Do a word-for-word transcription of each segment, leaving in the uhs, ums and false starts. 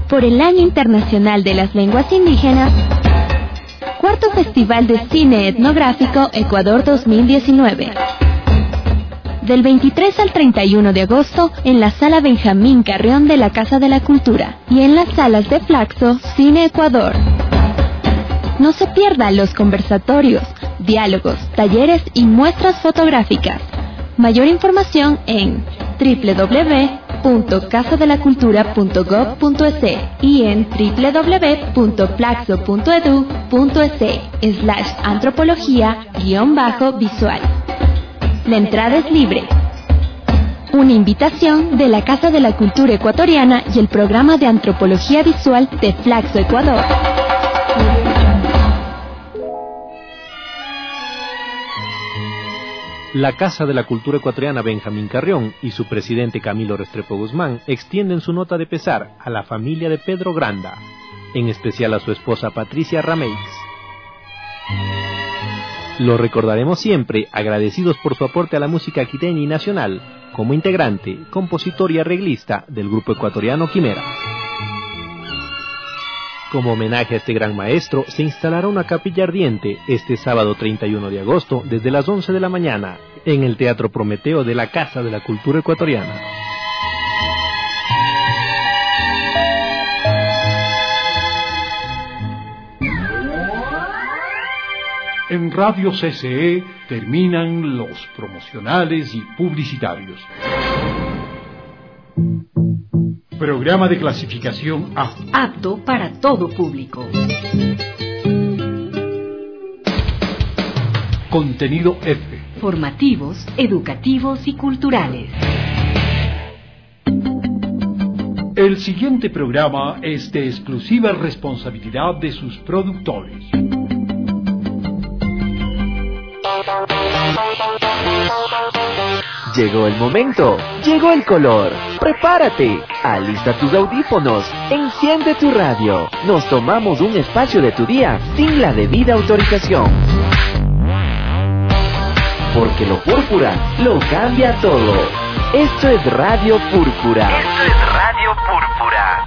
por el Año Internacional de las Lenguas Indígenas, Cuarto Festival de Cine Etnográfico Ecuador dos mil diecinueve. Del veintitrés al treinta y uno de agosto en la Sala Benjamín Carrión de la Casa de la Cultura y en las salas de Flaxo Cine Ecuador. No se pierdan los conversatorios, diálogos, talleres y muestras fotográficas. Mayor información en doble u doble u doble u punto casa de la cultura punto gob punto es y en doble u doble u doble u punto flaxo punto edu punto es slash antropología guión bajo visual. La entrada es libre. Una invitación de la Casa de la Cultura Ecuatoriana y el Programa de Antropología Visual de Flaxo Ecuador. La Casa de la Cultura Ecuatoriana Benjamín Carrión y su presidente Camilo Restrepo Guzmán extienden su nota de pesar a la familia de Pedro Granda, en especial a su esposa Patricia Rameix. Lo recordaremos siempre agradecidos por su aporte a la música quiteña y nacional, como integrante, compositor y arreglista del grupo ecuatoriano Quimera. Como homenaje a este gran maestro, se instalará una capilla ardiente este sábado treinta y uno de agosto desde las once de la mañana en el Teatro Prometeo de la Casa de la Cultura Ecuatoriana. En Radio C C E terminan los promocionales y publicitarios. Programa de clasificación A. Apto para todo público. Contenido F. Formativos, educativos y culturales. El siguiente programa es de exclusiva responsabilidad de sus productores. Llegó el momento, llegó el color. Prepárate, alista tus audífonos, enciende tu radio. Nos tomamos un espacio de tu día sin la debida autorización. Porque lo púrpura lo cambia todo. Esto es Radio Púrpura. Esto es Radio Púrpura.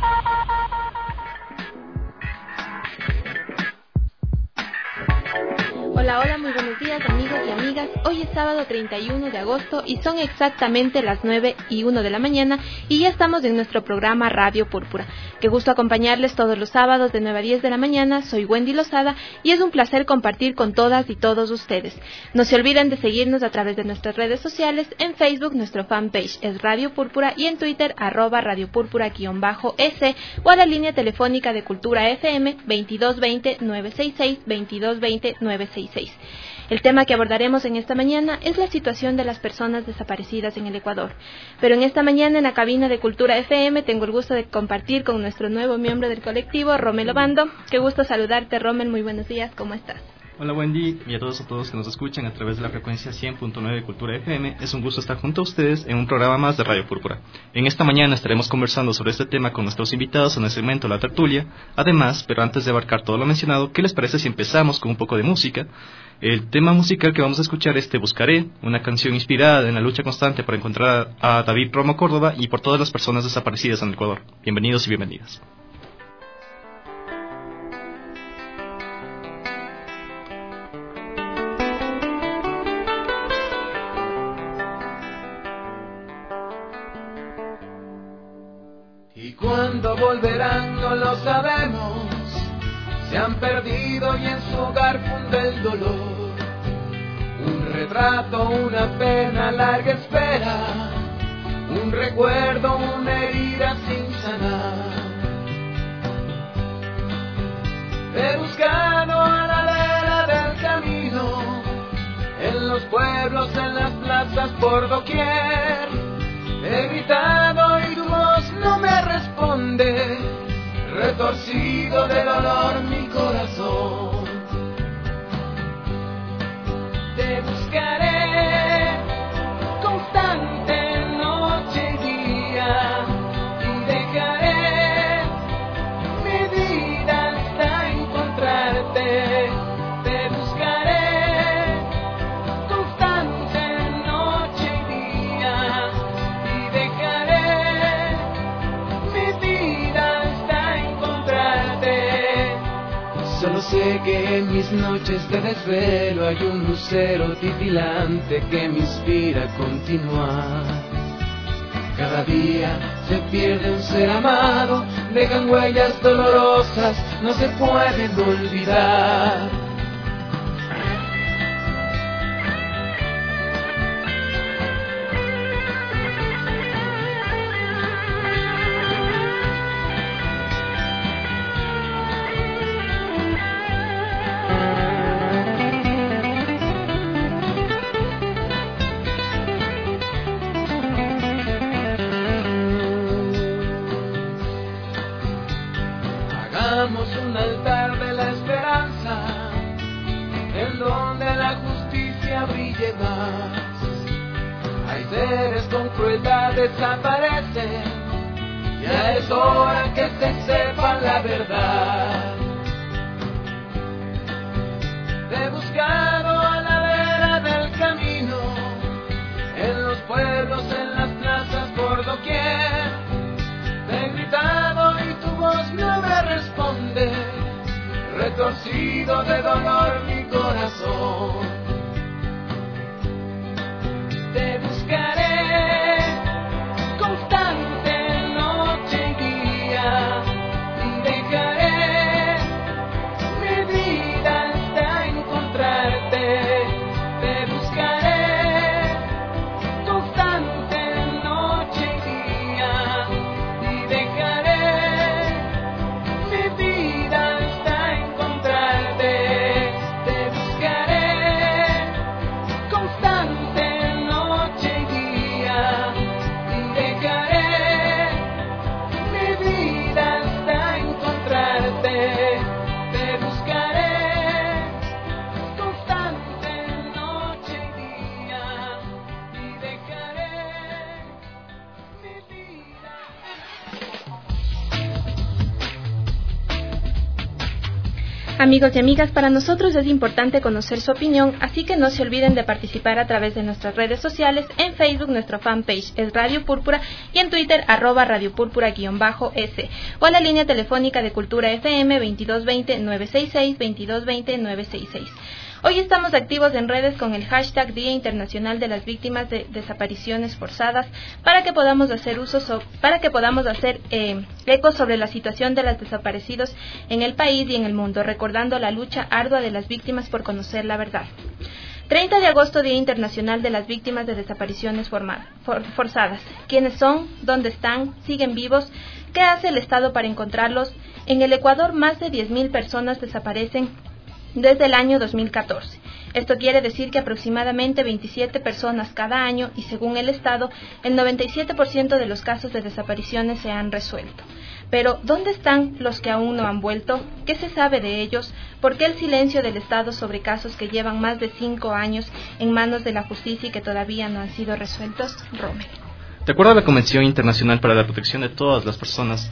Hola, hola, muy buenos días amigos y amigas. Hoy es sábado treinta y uno de agosto y son exactamente las nueve y uno de la mañana y ya estamos en nuestro programa Radio Púrpura. Qué gusto acompañarles todos los sábados de nueve a diez de la mañana. Soy Wendy Lozada y es un placer compartir con todas y todos ustedes. No se olviden de seguirnos a través de nuestras redes sociales. En Facebook nuestro fanpage es Radio Púrpura y en Twitter arroba Radio Púrpura guión bajo S o a la línea telefónica de Cultura F M veintidós veinte nueve sesenta y seis, veintidós veinte nueve sesenta y seis. El tema que abordaremos en esta mañana es la situación de las personas desaparecidas en el Ecuador. Pero en esta mañana en la cabina de Cultura F M tengo el gusto de compartir con nuestro nuevo miembro del colectivo, Romel Obando. Qué gusto saludarte, Romel, muy buenos días, ¿cómo estás? Hola Wendy y a todos a todos que nos escuchan a través de la frecuencia cien punto nueve de Cultura F M. Es un gusto estar junto a ustedes en un programa más de Radio Púrpura. En esta mañana estaremos conversando sobre este tema con nuestros invitados en el segmento La Tertulia. Además, pero antes de abarcar todo lo mencionado, ¿qué les parece si empezamos con un poco de música? El tema musical que vamos a escuchar es Te Buscaré, una canción inspirada en la lucha constante para encontrar a David Romo Córdoba y por todas las personas desaparecidas en el Ecuador. Bienvenidos y bienvenidas. Y cuando volverán no lo sabemos, se han perdido y en su hogar funde el dolor. Un retrato, una pena, larga espera, un recuerdo, una herida sin sanar. He buscado a la vera del camino, en los pueblos, en las plazas, por doquier. He gritado y tu voz no me responde, retorcido del dolor mi corazón. Te buscaré constante noche y día y dejaré mi vida hasta encontrarte. Te buscaré constante noche y día y dejaré mi vida hasta sé que en mis noches de desvelo hay un lucero titilante que me inspira a continuar. Cada día se pierde un ser amado, dejan huellas dolorosas, no se pueden olvidar. Un altar de la esperanza, en donde la justicia brille más. Hay seres con crueldad desaparecen, ya es hora que se sepa la verdad. Te he buscado a la vera del camino, en los pueblos, en las plazas, por doquier. Te he gritado y tu voz no me responde, retorcido de dolor mi corazón. Te buscaré constante noche y día, y dejaré mi vida hasta encontrarte. Te buscaré constante noche y día, y dejaré mi vida hasta encontrarte. Te buscaré constante noche y día, y dejaré mi vida hasta encontrarte. Te buscaré constante noche y día, y dejaré mi vida. Amigos y amigas, para nosotros es importante conocer su opinión, así que no se olviden de participar a través de nuestras redes sociales. En Facebook nuestra fanpage es Radio Púrpura y en Twitter arroba Radio Púrpura-S o a la línea telefónica de Cultura F M veintidós veinte, novecientos sesenta y seis, veintidós veinte, novecientos sesenta y seis. Hoy estamos activos en redes con el hashtag Día Internacional de las Víctimas de Desapariciones Forzadas para que podamos hacer uso so, para que podamos hacer eh, eco sobre la situación de los desaparecidos en el país y en el mundo, recordando la lucha ardua de las víctimas por conocer la verdad. treinta de agosto, Día Internacional de las Víctimas de Desapariciones forma, for, Forzadas. ¿Quiénes son? ¿Dónde están? ¿Siguen vivos? ¿Qué hace el Estado para encontrarlos? En el Ecuador, más de diez mil personas desaparecen desde el año dos mil catorce. Esto quiere decir que aproximadamente veintisiete personas cada año y según el Estado, el noventa y siete por ciento de los casos de desapariciones se han resuelto. Pero, ¿dónde están los que aún no han vuelto? ¿Qué se sabe de ellos? ¿Por qué el silencio del Estado sobre casos que llevan más de cinco años en manos de la justicia y que todavía no han sido resueltos? Rommel. De acuerdo a la Convención Internacional para la Protección de todas las personas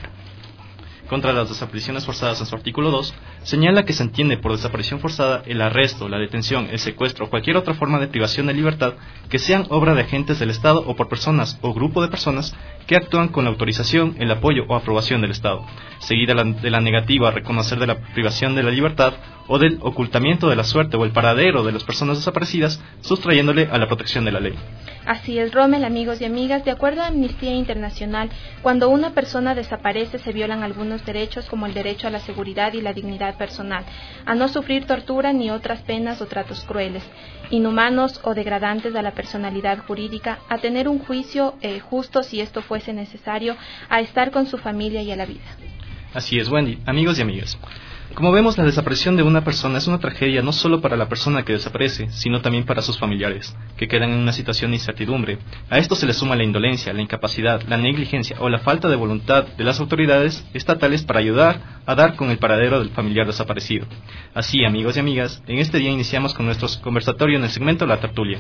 contra las desapariciones forzadas en su artículo dos, señala que se entiende por desaparición forzada el arresto, la detención, el secuestro o cualquier otra forma de privación de libertad que sean obra de agentes del Estado o por personas o grupo de personas que actúan con la autorización, el apoyo o aprobación del Estado, seguida de la negativa a reconocer de la privación de la libertad o del ocultamiento de la suerte o el paradero de las personas desaparecidas, sustrayéndole a la protección de la ley. Así es, Rommel, amigos y amigas. De acuerdo a Amnistía Internacional, cuando una persona desaparece se violan algunos derechos como el derecho a la seguridad y la dignidad personal, a no sufrir tortura ni otras penas o tratos crueles, inhumanos o degradantes a la personalidad jurídica, a tener un juicio eh, justo si esto fuese necesario, a estar con su familia y a la vida. Así es, Wendy. Amigos y amigas, como vemos, la desaparición de una persona es una tragedia no solo para la persona que desaparece, sino también para sus familiares, que quedan en una situación de incertidumbre. A esto se le suma la indolencia, la incapacidad, la negligencia o la falta de voluntad de las autoridades estatales para ayudar a dar con el paradero del familiar desaparecido. Así, amigos y amigas, en este día iniciamos con nuestro conversatorio en el segmento La Tertulia.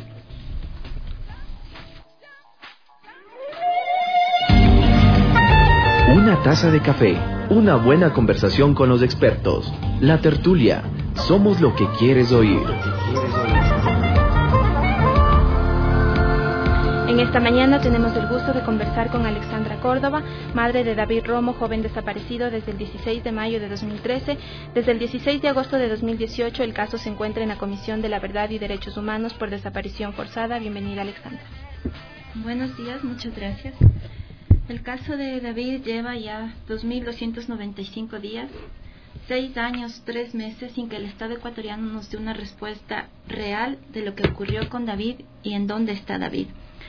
Una taza de café, una buena conversación con los expertos. La Tertulia, somos lo que quieres oír. En esta mañana tenemos el gusto de conversar con Alexandra Córdoba, madre de David Romo, joven desaparecido desde el dieciséis de mayo de dos mil trece. Desde el dieciséis de agosto de dos mil dieciocho el caso se encuentra en la Comisión de la Verdad y Derechos Humanos por desaparición forzada. Bienvenida, Alexandra. Buenos días, muchas gracias. El caso de David lleva ya dos mil doscientos noventa y cinco días, seis años, tres meses sin que el Estado ecuatoriano nos dé una respuesta real de lo que ocurrió con David y en dónde está David.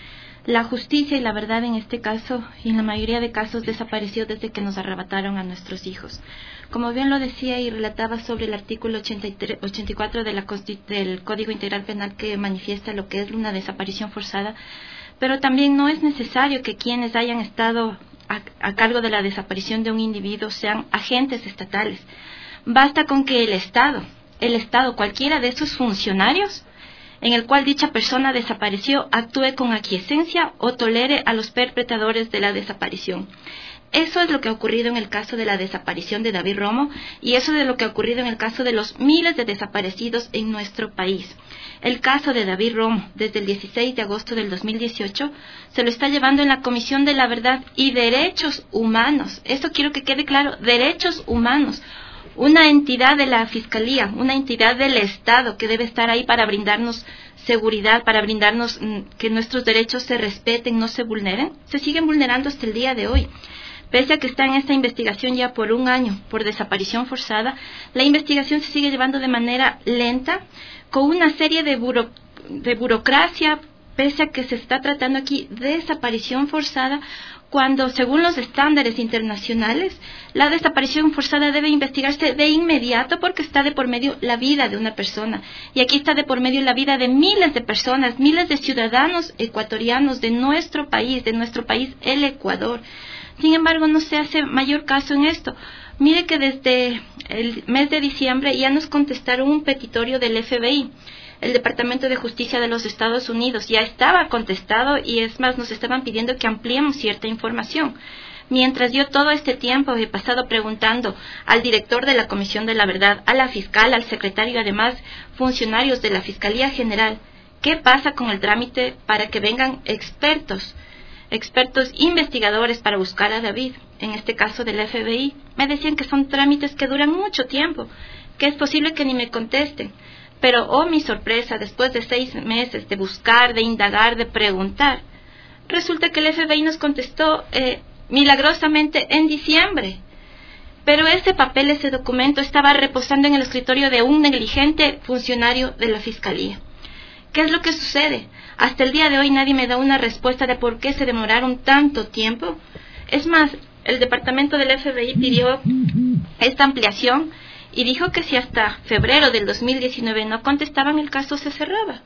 La justicia y la verdad en este caso y en la mayoría de casos desapareció desde que nos arrebataron a nuestros hijos. Como bien lo decía y relataba sobre el artículo ochenta y tres, ochenta y cuatro de la, del Código Integral Penal que manifiesta lo que es una desaparición forzada, pero también no es necesario que quienes hayan estado a, a cargo de la desaparición de un individuo sean agentes estatales. Basta con que el Estado, el Estado, cualquiera de esos funcionarios en el cual dicha persona desapareció, actúe con aquiescencia o tolere a los perpetradores de la desaparición. Eso es lo que ha ocurrido en el caso de la desaparición de David Romo y eso es lo que ha ocurrido en el caso de los miles de desaparecidos en nuestro país. El caso de David Romo, desde el dieciséis de agosto del dos mil dieciocho, se lo está llevando en la Comisión de la Verdad y Derechos Humanos. Esto quiero que quede claro, derechos humanos. Una entidad de la Fiscalía, una entidad del Estado que debe estar ahí para brindarnos seguridad, para brindarnos mm, que nuestros derechos se respeten, no se vulneren, se siguen vulnerando hasta el día de hoy. Pese a que está en esta investigación ya por un año por desaparición forzada, la investigación se sigue llevando de manera lenta, con una serie de, buro, de burocracia, pese a que se está tratando aquí de desaparición forzada, cuando según los estándares internacionales, la desaparición forzada debe investigarse de inmediato porque está de por medio la vida de una persona. Y aquí está de por medio la vida de miles de personas, miles de ciudadanos ecuatorianos de nuestro país, de nuestro país, el Ecuador. Sin embargo, no se hace mayor caso en esto. Mire que desde el mes de diciembre ya nos contestaron un petitorio del F B I. El Departamento de Justicia de los Estados Unidos ya estaba contestado y es más, nos estaban pidiendo que ampliemos cierta información. Mientras yo todo este tiempo he pasado preguntando al director de la Comisión de la Verdad, a la fiscal, al secretario y además funcionarios de la Fiscalía General, ¿qué pasa con el trámite para que vengan expertos, expertos investigadores para buscar a David? En este caso del F B I, me decían que son trámites que duran mucho tiempo, que es posible que ni me contesten. Pero, oh mi sorpresa, después de seis meses de buscar, de indagar, de preguntar, resulta que el F B I nos contestó eh, milagrosamente en diciembre. Pero ese papel, ese documento estaba reposando en el escritorio de un negligente funcionario de la Fiscalía. ¿Qué es lo que sucede? Hasta el día de hoy nadie me da una respuesta de por qué se demoraron tanto tiempo. Es más, el departamento del F B I pidió esta ampliación y dijo que si hasta febrero del dos mil diecinueve no contestaban, el caso se cerraba.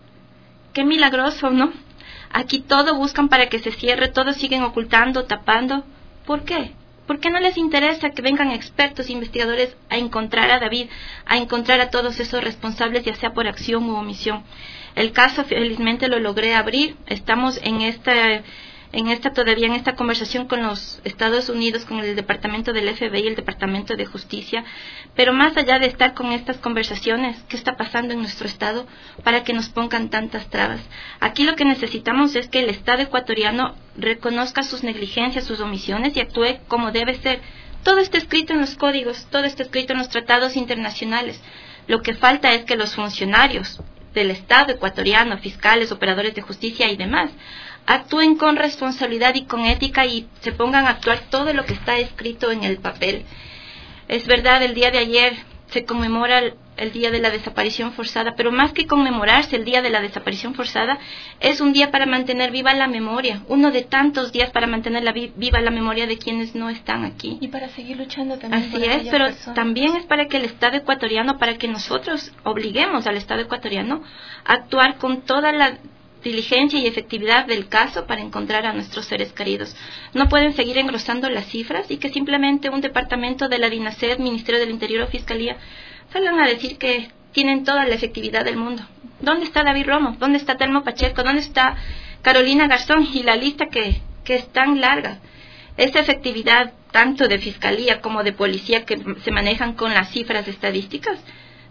Qué milagroso, ¿no? Aquí todo buscan para que se cierre, todo siguen ocultando, tapando. ¿Por qué? ¿Por qué no les interesa que vengan expertos, investigadores a encontrar a David, a encontrar a todos esos responsables, ya sea por acción u omisión? El caso felizmente lo logré abrir. Estamos en esta... en esta todavía en esta conversación con los Estados Unidos, con el departamento del F B I, el departamento de justicia, pero más allá de estar con estas conversaciones, ¿qué está pasando en nuestro estado para que nos pongan tantas trabas? Aquí lo que necesitamos es que el Estado ecuatoriano reconozca sus negligencias, sus omisiones y actúe como debe ser. Todo está escrito en los códigos, todo está escrito en los tratados internacionales. Lo que falta es que los funcionarios del Estado ecuatoriano, fiscales, operadores de justicia y demás, actúen con responsabilidad y con ética y se pongan a actuar todo lo que está escrito en el papel. Es verdad, el día de ayer se conmemora el, el día de la desaparición forzada, pero más que conmemorarse el día de la desaparición forzada, es un día para mantener viva la memoria, uno de tantos días para mantener la vi, viva la memoria de quienes no están aquí. Y para seguir luchando también. Así es, pero personas. También es para que el Estado ecuatoriano, para que nosotros obliguemos al Estado ecuatoriano a actuar con toda la diligencia y efectividad del caso para encontrar a nuestros seres queridos. No pueden seguir engrosando las cifras y que simplemente un departamento de la DINASED, Ministerio del Interior o Fiscalía salgan a decir que tienen toda la efectividad del mundo. ¿Dónde está David Romo? ¿Dónde está Telmo Pacheco? ¿Dónde está Carolina Garzón? Y la lista que, que es tan larga. Esa efectividad tanto de Fiscalía como de Policía que se manejan con las cifras estadísticas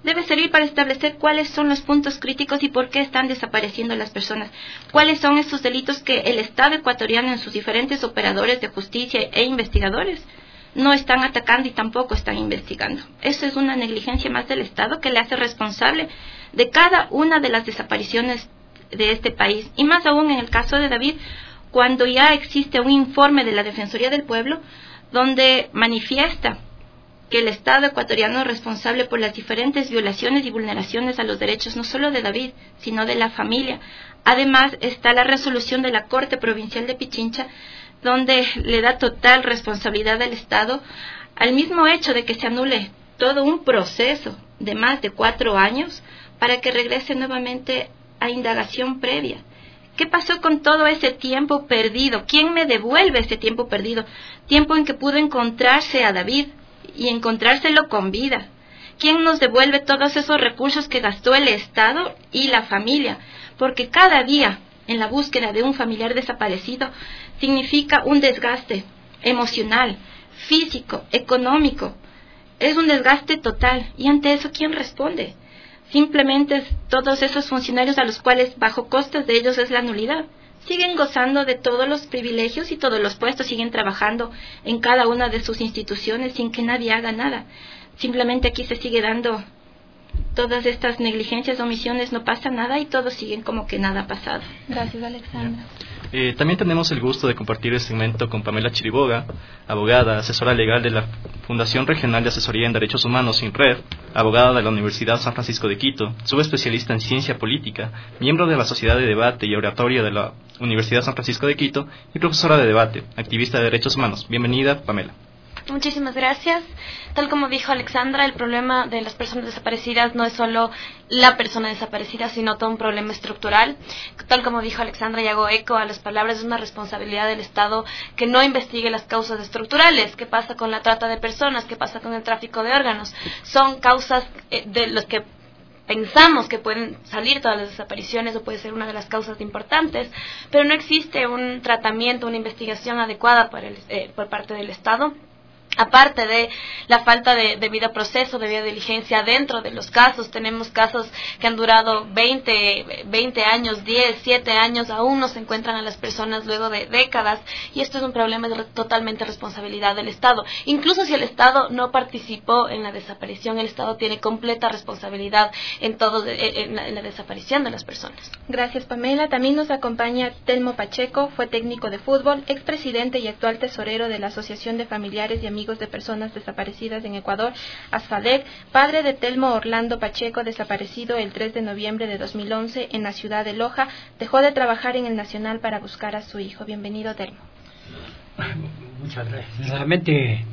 debe servir para establecer cuáles son los puntos críticos y por qué están desapareciendo las personas, cuáles son esos delitos que el Estado ecuatoriano en sus diferentes operadores de justicia e investigadores no están atacando y tampoco están investigando. Eso es una negligencia más del Estado que le hace responsable de cada una de las desapariciones de este país, y más aún en el caso de David, cuando ya existe un informe de la Defensoría del Pueblo donde manifiesta que el Estado ecuatoriano es responsable por las diferentes violaciones y vulneraciones a los derechos no solo de David, sino de la familia. Además está la resolución de la Corte Provincial de Pichincha, donde le da total responsabilidad al Estado al mismo hecho de que se anule todo un proceso de más de cuatro años para que regrese nuevamente a indagación previa. ¿Qué pasó con todo ese tiempo perdido? ¿Quién me devuelve ese tiempo perdido? Tiempo en que pudo encontrarse a David y encontrárselo con vida. ¿Quién nos devuelve todos esos recursos que gastó el Estado y la familia? Porque cada día en la búsqueda de un familiar desaparecido significa un desgaste emocional, físico, económico. Es un desgaste total. Y ante eso, ¿quién responde? Simplemente todos esos funcionarios a los cuales bajo costas de ellos es la nulidad. Siguen gozando de todos los privilegios y todos los puestos, siguen trabajando en cada una de sus instituciones sin que nadie haga nada. Simplemente aquí se sigue dando todas estas negligencias, omisiones, no pasa nada y todos siguen como que nada ha pasado. Gracias, Alexandra. Eh, también tenemos el gusto de compartir el segmento con Pamela Chiriboga, abogada, asesora legal de la Fundación Regional de Asesoría en Derechos Humanos, SINRED, abogada de la Universidad San Francisco de Quito, subespecialista en ciencia política, miembro de la Sociedad de Debate y Oratoria de la Universidad San Francisco de Quito y profesora de debate, activista de derechos humanos. Bienvenida, Pamela. Muchísimas gracias. Tal como dijo Alexandra, el problema de las personas desaparecidas no es solo la persona desaparecida, sino todo un problema estructural. Tal como dijo Alexandra, y hago eco a las palabras, es una responsabilidad del Estado que no investigue las causas estructurales. ¿Qué pasa con la trata de personas? ¿Qué pasa con el tráfico de órganos? Son causas eh, de los que pensamos que pueden salir todas las desapariciones o puede ser una de las causas importantes, pero no existe un tratamiento, una investigación adecuada por, el, eh, por parte del Estado. Aparte de la falta de debido proceso, debida diligencia dentro de los casos, tenemos casos que han durado veinte, veinte años, diez, siete años, aún no se encuentran a las personas luego de décadas, y esto es un problema de totalmente responsabilidad del Estado. Incluso si el Estado no participó en la desaparición, el Estado tiene completa responsabilidad en todo, en la, en la desaparición de las personas. Gracias, Pamela. También nos acompaña Telmo Pacheco, fue técnico de fútbol, expresidente y actual tesorero de la Asociación de Familiares y Amigos de Personas Desaparecidas en Ecuador, ASFADEC, padre de Telmo Orlando Pacheco, desaparecido el tres de noviembre de dos mil once en la ciudad de Loja. Dejó de trabajar en el Nacional para buscar a su hijo. Bienvenido, Telmo. Muchas gracias. Realmente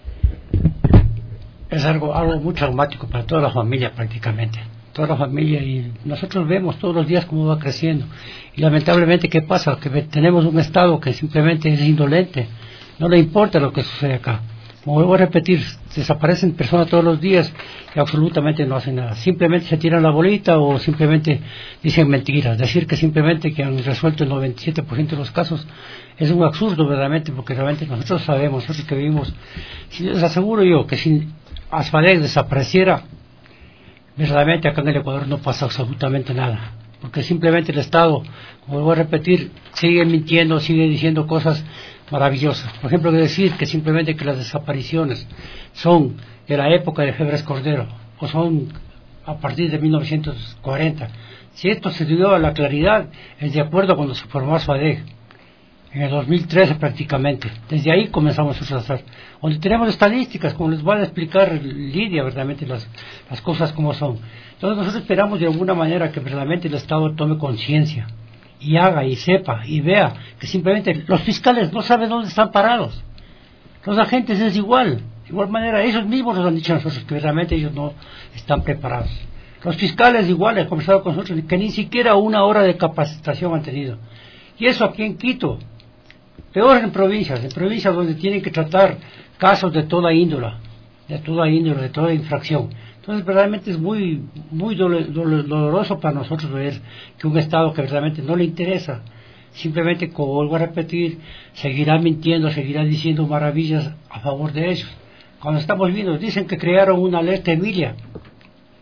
es algo, algo muy traumático para toda la familia prácticamente. Toda la familia, y nosotros vemos todos los días cómo va creciendo. Y lamentablemente, ¿qué pasa? Que tenemos un Estado que simplemente es indolente. No le importa lo que sucede acá. Como vuelvo a repetir, desaparecen personas todos los días y absolutamente no hacen nada. Simplemente se tiran la bolita o simplemente dicen mentiras. Decir que simplemente que han resuelto el noventa y siete por ciento de los casos es un absurdo verdaderamente, porque realmente nosotros sabemos, nosotros que vivimos, si les aseguro yo que si ASFADEC desapareciera, verdaderamente acá en el Ecuador no pasa absolutamente nada. Porque simplemente el Estado, como vuelvo a repetir, sigue mintiendo, sigue diciendo cosas maravillosas. Por ejemplo, decir que simplemente que las desapariciones son de la época de Febres Cordero o son a partir de mil novecientos cuarenta. Si esto se dio a la claridad, es de acuerdo cuando se formó ASFADEC, en el dos mil trece prácticamente. Desde ahí comenzamos a tratar. Donde tenemos estadísticas, como les va a explicar Lidia, verdaderamente las, las cosas como son. Entonces nosotros esperamos de alguna manera que verdaderamente el Estado tome conciencia y haga y sepa y vea que simplemente los fiscales no saben dónde están parados, los agentes es igual, de igual manera ellos mismos nos han dicho a nosotros que realmente ellos no están preparados, los fiscales igual han conversado con nosotros que ni siquiera una hora de capacitación han tenido, y eso aquí en Quito, peor en provincias, en provincias donde tienen que tratar casos de toda índole, de toda índole, de toda infracción. Entonces verdaderamente es muy muy doloroso para nosotros ver que un Estado que verdaderamente no le interesa, simplemente, como vuelvo a repetir, seguirá mintiendo, seguirá diciendo maravillas a favor de ellos. Cuando estamos viendo, dicen que crearon una alerta Emilia,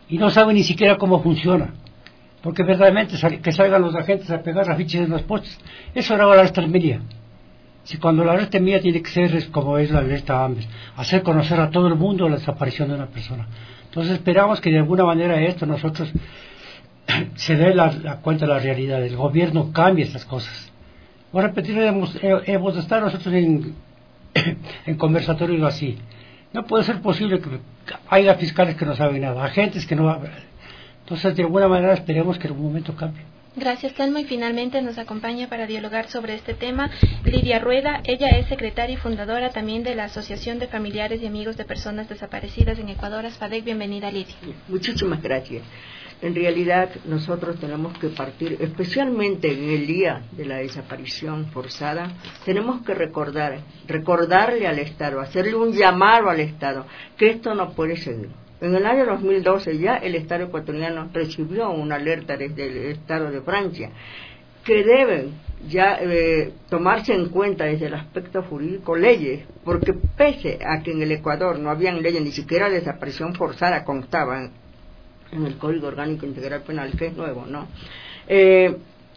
y no saben ni siquiera cómo funciona. Porque verdaderamente que salgan los agentes a pegar afiches en los postes, eso era la alerta mía. Si cuando la alerta mía tiene que ser como es la alerta AMBES, hacer conocer a todo el mundo la desaparición de una persona. Entonces esperamos que de alguna manera esto nosotros se dé la, la cuenta de la realidad, el gobierno cambie estas cosas. Voy a repetir, hemos, hemos estado nosotros en, en conversatorios así. No puede ser posible que haya fiscales que no saben nada, agentes que no... Entonces, de alguna manera, esperemos que en un momento cambie. Gracias, Telmo. Y finalmente nos acompaña para dialogar sobre este tema Lidia Rueda. Ella es secretaria y fundadora también de la Asociación de Familiares y Amigos de Personas Desaparecidas en Ecuador, ASFADEC. Bienvenida, Lidia. Muchísimas gracias. En realidad, nosotros tenemos que partir, especialmente en el día de la desaparición forzada, tenemos que recordar, recordarle al Estado, hacerle un llamado al Estado, que esto no puede seguir. En el año dos mil doce ya el Estado ecuatoriano recibió una alerta desde el Estado de Francia que deben ya eh, tomarse en cuenta desde el aspecto jurídico leyes, porque pese a que en el Ecuador no habían leyes, ni siquiera desaparición forzada constaban en el Código Orgánico Integral Penal, que es nuevo, ¿no? Eh,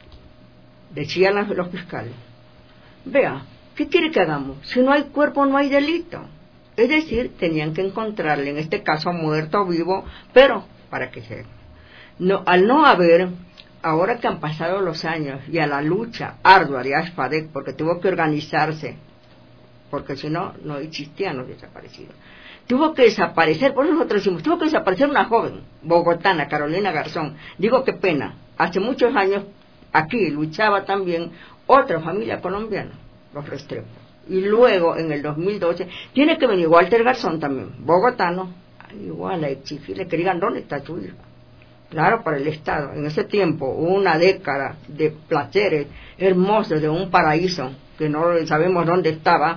decían los, los fiscales, vea, ¿qué quiere que hagamos? Si no hay cuerpo no hay delito. Es decir, tenían que encontrarle, en este caso muerto o vivo, pero para que se... No, al no haber, ahora que han pasado los años y a la lucha ardua de ASFADEC, porque tuvo que organizarse, porque si no, no existían los desaparecidos. Tuvo que desaparecer, por eso nosotros decimos, tuvo que desaparecer una joven bogotana, Carolina Garzón. Digo, qué pena, hace muchos años aquí luchaba también otra familia colombiana, los Restrepo. Y luego, en el dos mil doce, tiene que venir Walter Garzón también, bogotano, igual a exigirle que digan dónde está su hija. Claro, para el Estado, en ese tiempo, una década de placeres hermosos, de un paraíso, que no sabemos dónde estaba,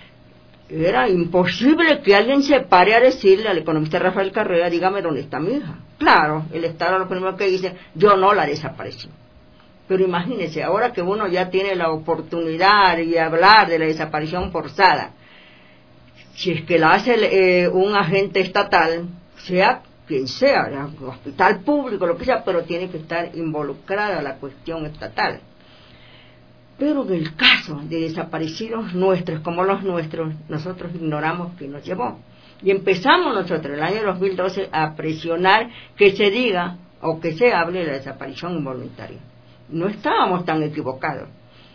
era imposible que alguien se pare a decirle al economista Rafael Carrera, dígame dónde está mi hija. Claro, el Estado lo primero que dice, yo no la desaparecí. Pero imagínense, ahora que uno ya tiene la oportunidad de hablar de la desaparición forzada, si es que la hace eh, un agente estatal, sea quien sea, hospital público, lo que sea, pero tiene que estar involucrada la cuestión estatal. Pero en el caso de desaparecidos nuestros, como los nuestros, nosotros ignoramos quién nos llevó. Y empezamos nosotros, en el año dos mil doce, a presionar que se diga o que se hable de la desaparición involuntaria. No estábamos tan equivocados.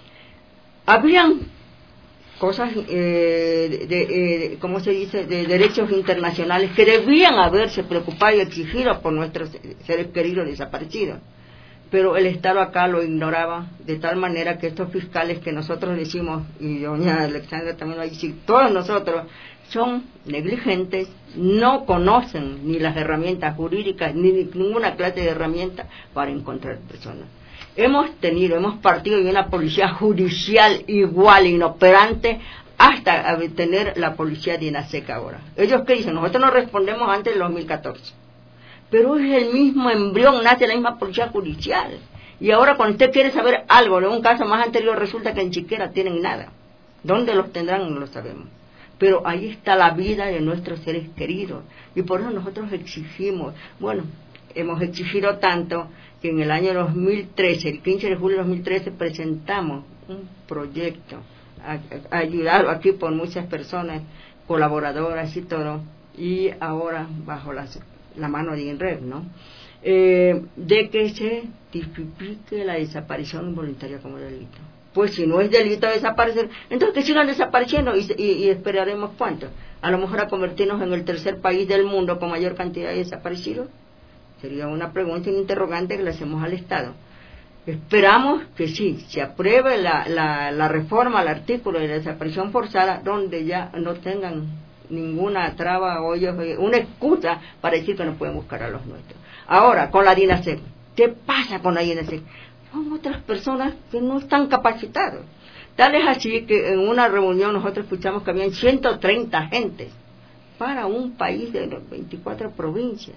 Habían cosas, eh, de, de, ¿cómo se dice?, de derechos internacionales que debían haberse preocupado y exigido por nuestros seres queridos desaparecidos. Pero el Estado acá lo ignoraba, de tal manera que estos fiscales que nosotros decimos, y doña Alexandra también lo dice, todos nosotros son negligentes, no conocen ni las herramientas jurídicas, ni ninguna clase de herramienta para encontrar personas. Hemos tenido, hemos partido de una policía judicial igual, inoperante, hasta tener la policía de INASEC ahora. ¿Ellos qué dicen? Nosotros no respondemos antes del dos mil catorce. Pero es el mismo embrión, nace la misma policía judicial. Y ahora cuando usted quiere saber algo de un caso más anterior, resulta que ni siquiera tienen nada. ¿Dónde los tendrán? No lo sabemos. Pero ahí está la vida de nuestros seres queridos. Y por eso nosotros exigimos, bueno, hemos exigido tanto que en el año dos mil trece, el quince de julio de dos mil trece, presentamos un proyecto a, a, ayudado aquí por muchas personas, colaboradoras y todo, y ahora bajo las, la mano de INREV, ¿no? Eh, de que se tipifique la desaparición involuntaria como delito. Pues si no es delito desaparecer, entonces que sigan desapareciendo y, y, y esperaremos cuánto. A lo mejor a convertirnos en el tercer país del mundo con mayor cantidad de desaparecidos. Sería una pregunta, un interrogante que le hacemos al Estado. Esperamos que sí, se apruebe la, la, la reforma al artículo de la desaparición forzada, donde ya no tengan ninguna traba o ellos, una excusa para decir que no pueden buscar a los nuestros. Ahora, con la DINASEC, ¿qué pasa con la DINASEC? Son otras personas que no están capacitadas. Tal es así que en una reunión nosotros escuchamos que habían ciento treinta agentes para un país de veinticuatro provincias.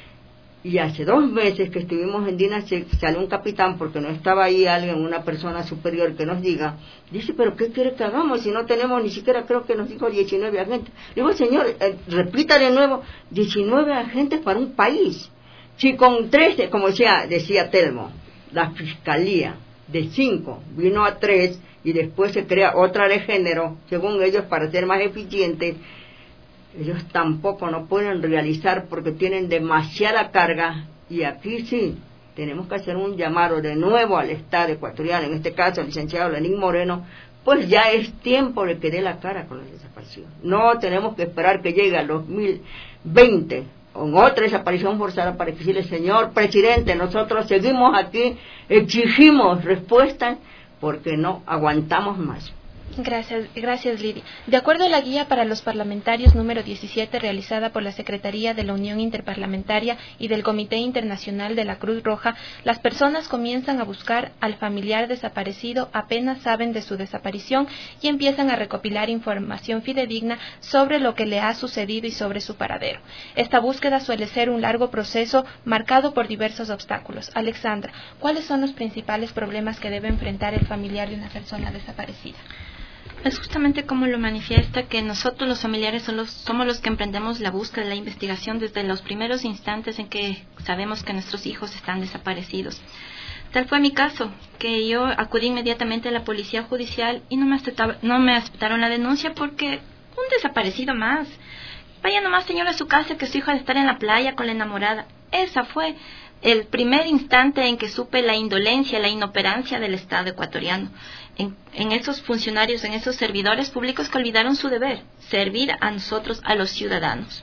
Y hace dos meses que estuvimos en DINASEC, salió un capitán, porque no estaba ahí alguien, una persona superior que nos diga, dice, pero ¿qué quiere que hagamos si no tenemos ni siquiera, creo que nos dijo diecinueve agentes? Digo, señor, eh, repita de nuevo, diecinueve agentes para un país. Si con tres, como decía, decía Telmo, la fiscalía de cinco vino a tres y después se crea otra de género, según ellos, para ser más eficientes, ellos tampoco no pueden realizar porque tienen demasiada carga. Y aquí sí tenemos que hacer un llamado de nuevo al Estado ecuatoriano, en este caso al licenciado Lenín Moreno, pues ya es tiempo de que dé la cara con la desaparición. No tenemos que esperar que llegue al dos mil veinte con otra desaparición forzada para decirle, señor presidente, nosotros seguimos aquí, exigimos respuestas porque no aguantamos más. Gracias, gracias Lidia. De acuerdo a la guía para los parlamentarios número diecisiete realizada por la Secretaría de la Unión Interparlamentaria y del Comité Internacional de la Cruz Roja, las personas comienzan a buscar al familiar desaparecido apenas saben de su desaparición y empiezan a recopilar información fidedigna sobre lo que le ha sucedido y sobre su paradero. Esta búsqueda suele ser un largo proceso marcado por diversos obstáculos. Alexandra, ¿cuáles son los principales problemas que debe enfrentar el familiar de una persona desaparecida? Es justamente como lo manifiesta que nosotros los familiares son los, somos los que emprendemos la búsqueda, la investigación desde los primeros instantes en que sabemos que nuestros hijos están desaparecidos. Tal fue mi caso, que yo acudí inmediatamente a la policía judicial y no me, aceptaba, no me aceptaron la denuncia porque un desaparecido más. Vaya nomás, señora, a su casa que su hijo ha de estar en la playa con la enamorada. Esa fue el primer instante en que supe la indolencia, la inoperancia del Estado ecuatoriano. En, en esos funcionarios, en esos servidores públicos que olvidaron su deber, servir a nosotros, a los ciudadanos.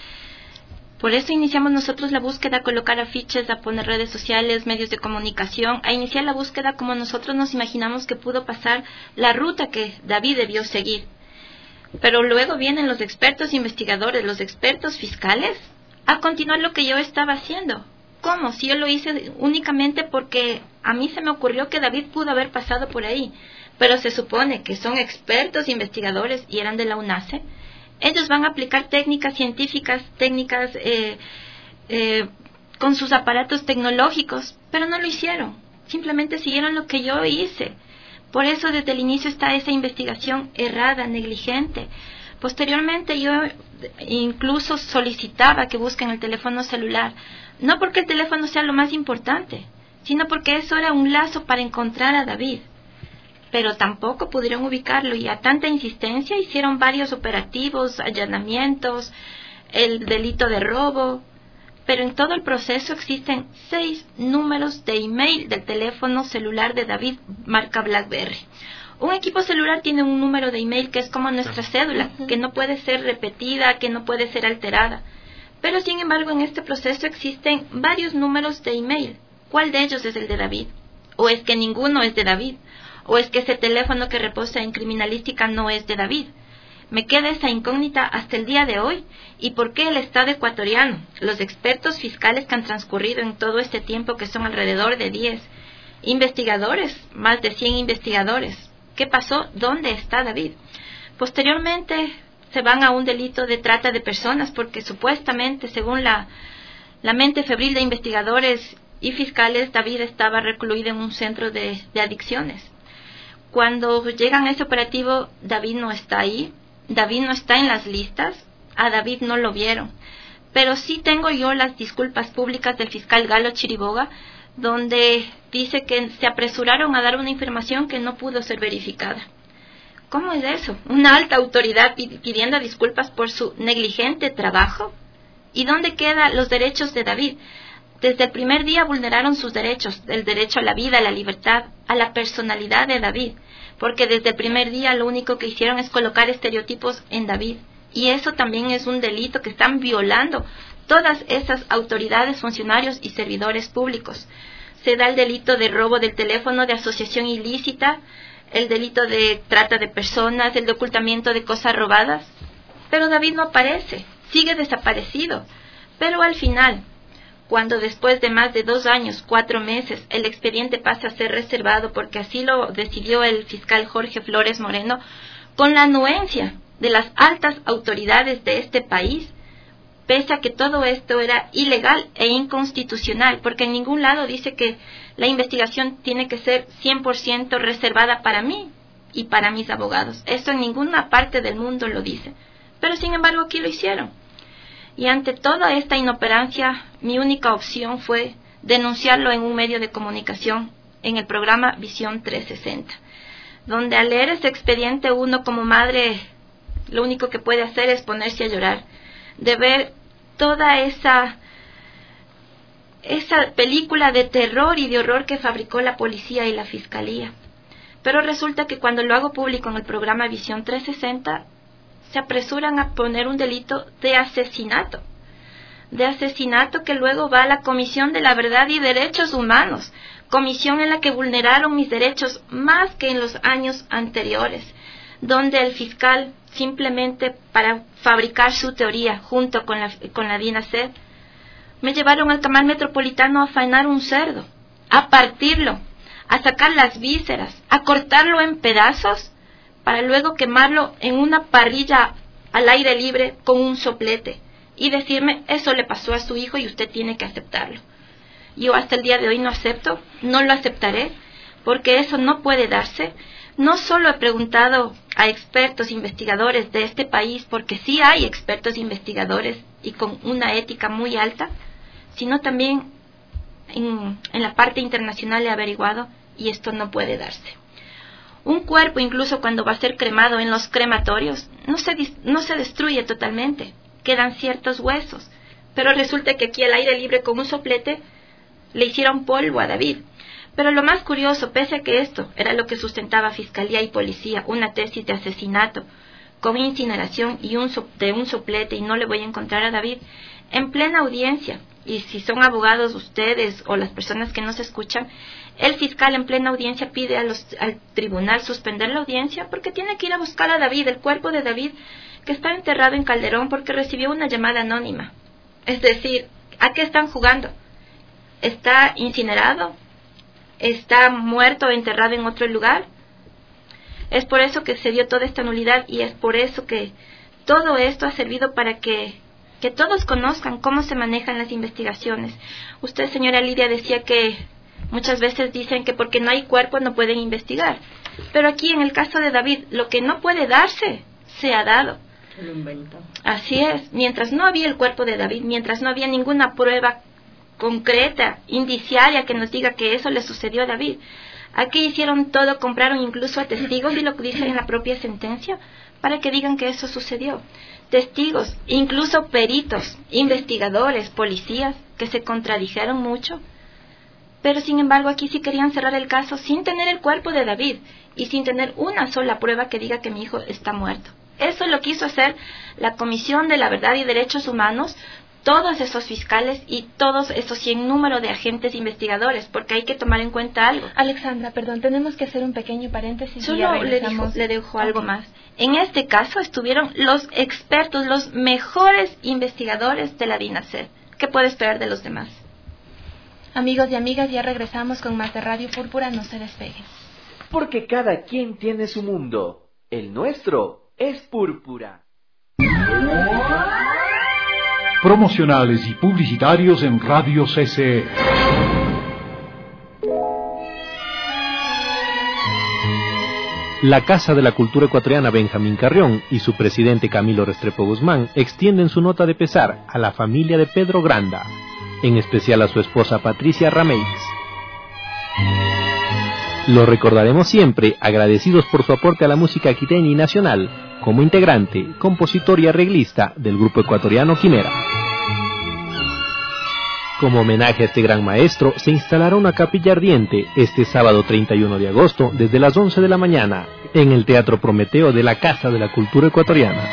Por eso iniciamos nosotros la búsqueda, a colocar afiches, a poner redes sociales, medios de comunicación, a iniciar la búsqueda como nosotros nos imaginamos que pudo pasar la ruta que David debió seguir. Pero luego vienen los expertos investigadores, los expertos fiscales, a continuar lo que yo estaba haciendo. ¿Cómo? Si yo lo hice únicamente porque a mí se me ocurrió que David pudo haber pasado por ahí, pero se supone que son expertos investigadores y eran de la UNACE. Ellos van a aplicar técnicas científicas, técnicas eh, eh, con sus aparatos tecnológicos, pero no lo hicieron. Simplemente siguieron lo que yo hice. Por eso desde el inicio está esa investigación errada, negligente. Posteriormente yo incluso solicitaba que busquen el teléfono celular, no porque el teléfono sea lo más importante, sino porque eso era un lazo para encontrar a David. Pero tampoco pudieron ubicarlo y a tanta insistencia hicieron varios operativos, allanamientos, el delito de robo. Pero en todo el proceso existen seis números de email del teléfono celular de David marca BlackBerry. Un equipo celular tiene un número de email que es como nuestra cédula, que no puede ser repetida, que no puede ser alterada. Pero sin embargo en este proceso existen varios números de email. ¿Cuál de ellos es el de David? ¿O es que ninguno es de David? ¿O es que ese teléfono que reposa en criminalística no es de David? Me queda esa incógnita hasta el día de hoy. ¿Y por qué el Estado ecuatoriano, los expertos fiscales que han transcurrido en todo este tiempo, que son alrededor de diez, investigadores, más de cien investigadores? ¿Qué pasó? ¿Dónde está David? Posteriormente se van a un delito de trata de personas porque supuestamente, según la, la mente febril de investigadores y fiscales, David estaba recluido en un centro de, de adicciones. Cuando llegan a ese operativo, David no está ahí, David no está en las listas, a David no lo vieron. Pero sí tengo yo las disculpas públicas del fiscal Galo Chiriboga, donde dice que se apresuraron a dar una información que no pudo ser verificada. ¿Cómo es eso? ¿Una alta autoridad pidiendo disculpas por su negligente trabajo? ¿Y dónde quedan los derechos de David? Desde el primer día vulneraron sus derechos, el derecho a la vida, a la libertad, a la personalidad de David, porque desde el primer día lo único que hicieron es colocar estereotipos en David. Y eso también es un delito que están violando todas esas autoridades, funcionarios y servidores públicos. Se da el delito de robo del teléfono, de asociación ilícita, el delito de trata de personas, el de ocultamiento de cosas robadas. Pero David no aparece, sigue desaparecido. Pero al final, cuando después de más de dos años, cuatro meses, el expediente pasa a ser reservado, porque así lo decidió el fiscal Jorge Flores Moreno, con la anuencia de las altas autoridades de este país, pese a que todo esto era ilegal e inconstitucional, porque en ningún lado dice que la investigación tiene que ser cien por ciento reservada para mí y para mis abogados. Esto en ninguna parte del mundo lo dice. Pero sin embargo aquí lo hicieron. Y ante toda esta inoperancia, mi única opción fue denunciarlo en un medio de comunicación, en el programa Visión trescientos sesenta, donde al leer ese expediente uno como madre lo único que puede hacer es ponerse a llorar, de ver toda esa, esa película de terror y de horror que fabricó la policía y la fiscalía. Pero resulta que cuando lo hago público en el programa Visión trescientos sesenta, se apresuran a poner un delito de asesinato, de asesinato que luego va a la Comisión de la Verdad y Derechos Humanos, comisión en la que vulneraron mis derechos más que en los años anteriores, donde el fiscal, simplemente para fabricar su teoría junto con la, con la DINASED, me llevaron al Camal Metropolitano a faenar un cerdo, a partirlo, a sacar las vísceras, a cortarlo en pedazos, para luego quemarlo en una parrilla al aire libre con un soplete y decirme, eso le pasó a su hijo y usted tiene que aceptarlo. Yo hasta el día de hoy no acepto, no lo aceptaré, porque eso no puede darse. No solo he preguntado a expertos investigadores de este país, porque sí hay expertos investigadores y con una ética muy alta, sino también en, en la parte internacional he averiguado y esto no puede darse. Un cuerpo, incluso cuando va a ser cremado en los crematorios, no se, no se destruye totalmente, quedan ciertos huesos, pero resulta que aquí al aire libre con un soplete le hicieron polvo a David. Pero lo más curioso, pese a que esto era lo que sustentaba Fiscalía y Policía, una tesis de asesinato con incineración y un so, de un soplete, y no le voy a encontrar a David, en plena audiencia, y si son abogados ustedes o las personas que nos escuchan, el fiscal en plena audiencia pide a los, al tribunal suspender la audiencia porque tiene que ir a buscar a David, el cuerpo de David, que está enterrado en Calderón porque recibió una llamada anónima. Es decir, ¿a qué están jugando? ¿Está incinerado? ¿Está muerto o enterrado en otro lugar? Es por eso que se dio toda esta nulidad y es por eso que todo esto ha servido para que, que todos conozcan cómo se manejan las investigaciones. Usted, señora Lidia, decía que muchas veces dicen que porque no hay cuerpo no pueden investigar. Pero aquí en el caso de David, lo que no puede darse, se ha dado. Se lo inventó. Así es. Mientras no había el cuerpo de David, mientras no había ninguna prueba concreta, indiciaria, que nos diga que eso le sucedió a David, aquí hicieron todo, compraron incluso a testigos, y lo que dice en la propia sentencia, para que digan que eso sucedió. Testigos, incluso peritos, investigadores, policías, que se contradijeron mucho. Pero sin embargo aquí sí querían cerrar el caso sin tener el cuerpo de David y sin tener una sola prueba que diga que mi hijo está muerto. Eso lo quiso hacer la Comisión de la Verdad y Derechos Humanos, todos esos fiscales y todos esos cien número de agentes investigadores, porque hay que tomar en cuenta algo. Alexandra, perdón, tenemos que hacer un pequeño paréntesis. Solo le, dijo, le dejo algo okay. más. En este caso estuvieron los expertos, los mejores investigadores de la DINASED. ¿Qué puede esperar de los demás? Amigos y amigas, ya regresamos con más de Radio Púrpura, no se despeguen. Porque cada quien tiene su mundo, el nuestro es púrpura. Promocionales y publicitarios en Radio C C E. La Casa de la Cultura Ecuatoriana Benjamín Carrión y su presidente Camilo Restrepo Guzmán extienden su nota de pesar a la familia de Pedro Granda, en especial a su esposa Patricia Ramírez. Lo recordaremos siempre agradecidos por su aporte a la música quiteña y nacional, como integrante, compositor y arreglista del grupo ecuatoriano Quimera. Como homenaje a este gran maestro, se instalará una capilla ardiente este sábado treinta y uno de agosto desde las once de la mañana en el Teatro Prometeo de la Casa de la Cultura Ecuatoriana.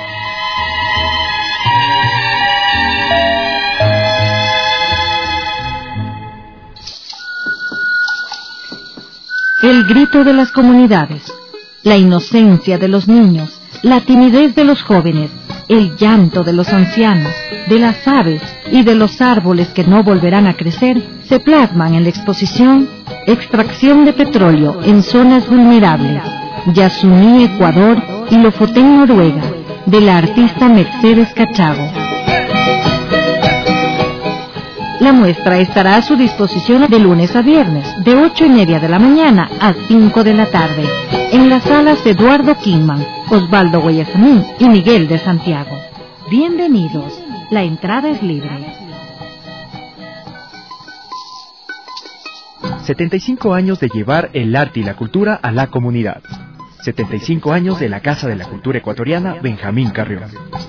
El grito de las comunidades, la inocencia de los niños, la timidez de los jóvenes, el llanto de los ancianos, de las aves y de los árboles que no volverán a crecer, se plasman en la exposición Extracción de petróleo en zonas vulnerables, Yasuní, Ecuador y Lofoten, Noruega, de la artista Mercedes Cachago. La muestra estará a su disposición de lunes a viernes, de ocho y media de la mañana a cinco de la tarde, en las salas de Eduardo Kingman, Osvaldo Guayasamín y Miguel de Santiago. Bienvenidos. La entrada es libre. setenta y cinco años de llevar el arte y la cultura a la comunidad. setenta y cinco años de la Casa de la Cultura Ecuatoriana Benjamín Carrión.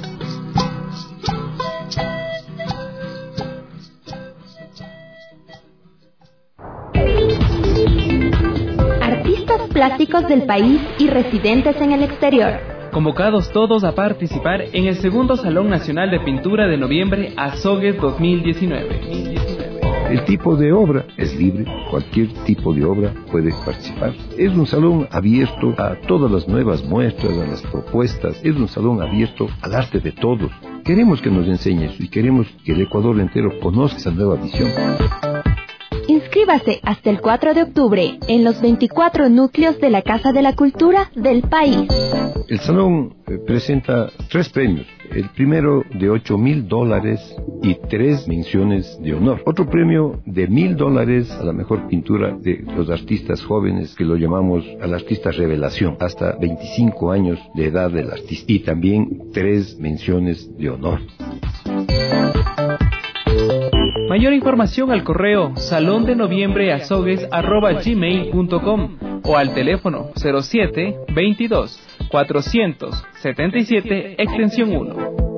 Artistas plásticos del país y residentes en el exterior. Convocados todos a participar en el segundo Salón Nacional de Pintura de Noviembre Azogues dos mil diecinueve. El tipo de obra es libre, cualquier tipo de obra puede participar. Es un salón abierto a todas las nuevas muestras, a las propuestas. Es un salón abierto al arte de todos. Queremos que nos enseñes y queremos que el Ecuador entero conozca esa nueva visión. Inscríbase hasta el cuatro de octubre en los veinticuatro núcleos de la Casa de la Cultura del país. El salón eh, presenta tres premios. El primero de ocho mil dólares y tres menciones de honor. Otro premio de mil dólares a la mejor pintura de los artistas jóvenes, que lo llamamos al artista revelación, hasta veinticinco años de edad del artista. Y también tres menciones de honor. Mayor información al correo salón de noviembre azogues arroba gmail punto com o al teléfono cero siete veintidós cuatrocientos setenta y siete extensión uno.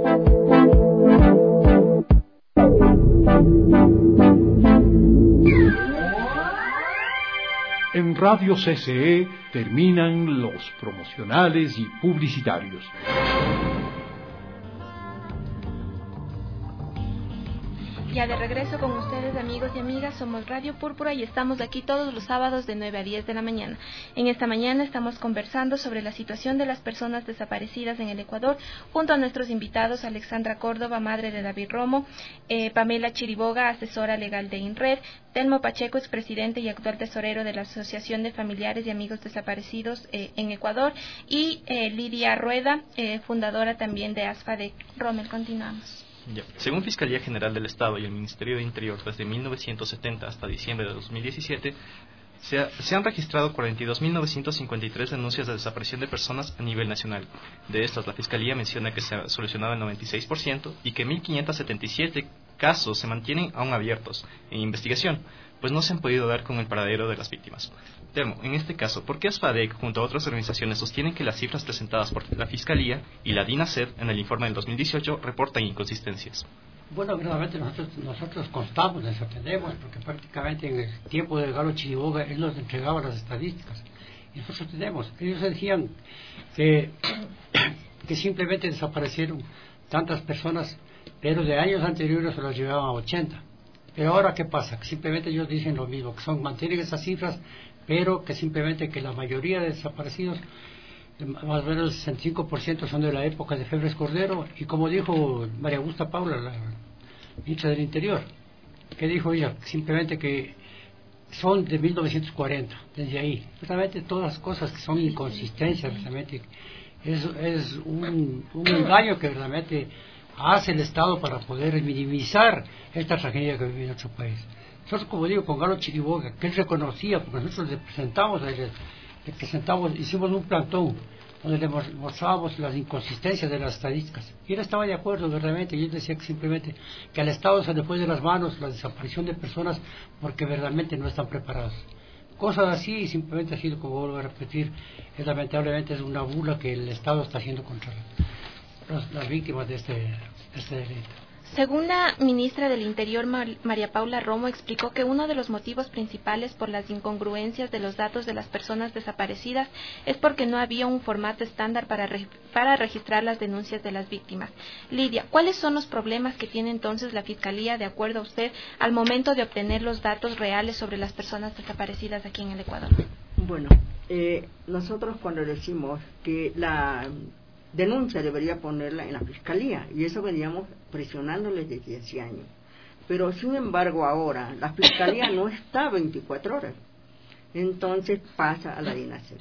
En Radio C C E terminan los promocionales y publicitarios. Ya de regreso con ustedes, amigos y amigas, somos Radio Púrpura y estamos aquí todos los sábados de nueve a diez de la mañana. En esta mañana estamos conversando sobre la situación de las personas desaparecidas en el Ecuador, junto a nuestros invitados Alexandra Córdoba, madre de David Romo, eh, Pamela Chiriboga, asesora legal de INRED, Telmo Pacheco, expresidente y actual tesorero de la Asociación de Familiares y Amigos Desaparecidos eh, en Ecuador, y eh, Lidia Rueda, eh, fundadora también de ASFADEC. Rommel, continuamos. Ya. Según Fiscalía General del Estado y el Ministerio de Interior, desde mil novecientos setenta hasta diciembre de dos mil diecisiete, se, ha, se han registrado cuarenta y dos mil novecientos cincuenta y tres denuncias de desaparición de personas a nivel nacional. De estas, la Fiscalía menciona que se ha solucionado el noventa y seis por ciento y que mil quinientos setenta y siete casos se mantienen aún abiertos en investigación, pues no se han podido dar con el paradero de las víctimas. Telmo, en este caso, ¿por qué ASFADEC junto a otras organizaciones sostienen que las cifras presentadas por la Fiscalía y la DINASED en el informe del dos mil dieciocho reportan inconsistencias? Bueno, verdaderamente nosotros, nosotros constamos, les atendemos, porque prácticamente en el tiempo de Galo Chiriboga él nos entregaba las estadísticas. Y nosotros tenemos. Ellos decían que, que simplemente desaparecieron tantas personas, pero de años anteriores se las llevaban a ochenta. Pero ahora, ¿qué pasa? Que simplemente ellos dicen lo mismo, que son mantienen esas cifras, pero que simplemente que la mayoría de desaparecidos, más o menos el sesenta y cinco por ciento son de la época de Febres Cordero, y como dijo María Augusta Paula, la ministra del Interior, que dijo ella, simplemente que son de mil novecientos cuarenta, desde ahí. Realmente todas las cosas que son inconsistencias, realmente es, es un, un engaño que realmente hace el Estado para poder minimizar esta tragedia que vive en nuestro país. Nosotros, como digo, con Galo Chiriboga, que él reconocía, porque nosotros le presentamos, le, le presentamos, hicimos un plantón donde le mostrábamos las inconsistencias de las estadísticas. Y él estaba de acuerdo, verdaderamente, y él decía que simplemente que al Estado se le fue de las manos la desaparición de personas porque verdaderamente no están preparados. Cosas así, y simplemente así, como vuelvo a repetir, es lamentablemente es una burla que el Estado está haciendo contra las, las víctimas de este, de este delito. Según la ministra del Interior, María Paula Romo, explicó que uno de los motivos principales por las incongruencias de los datos de las personas desaparecidas es porque no había un formato estándar para, re para registrar las denuncias de las víctimas. Lidia, ¿cuáles son los problemas que tiene entonces la Fiscalía, de acuerdo a usted, al momento de obtener los datos reales sobre las personas desaparecidas aquí en el Ecuador? Bueno, eh, nosotros cuando decimos que la denuncia debería ponerla en la Fiscalía, y eso veníamos presionándoles desde hace años. Pero sin embargo ahora la Fiscalía no está veinticuatro horas, entonces pasa a la DINASED.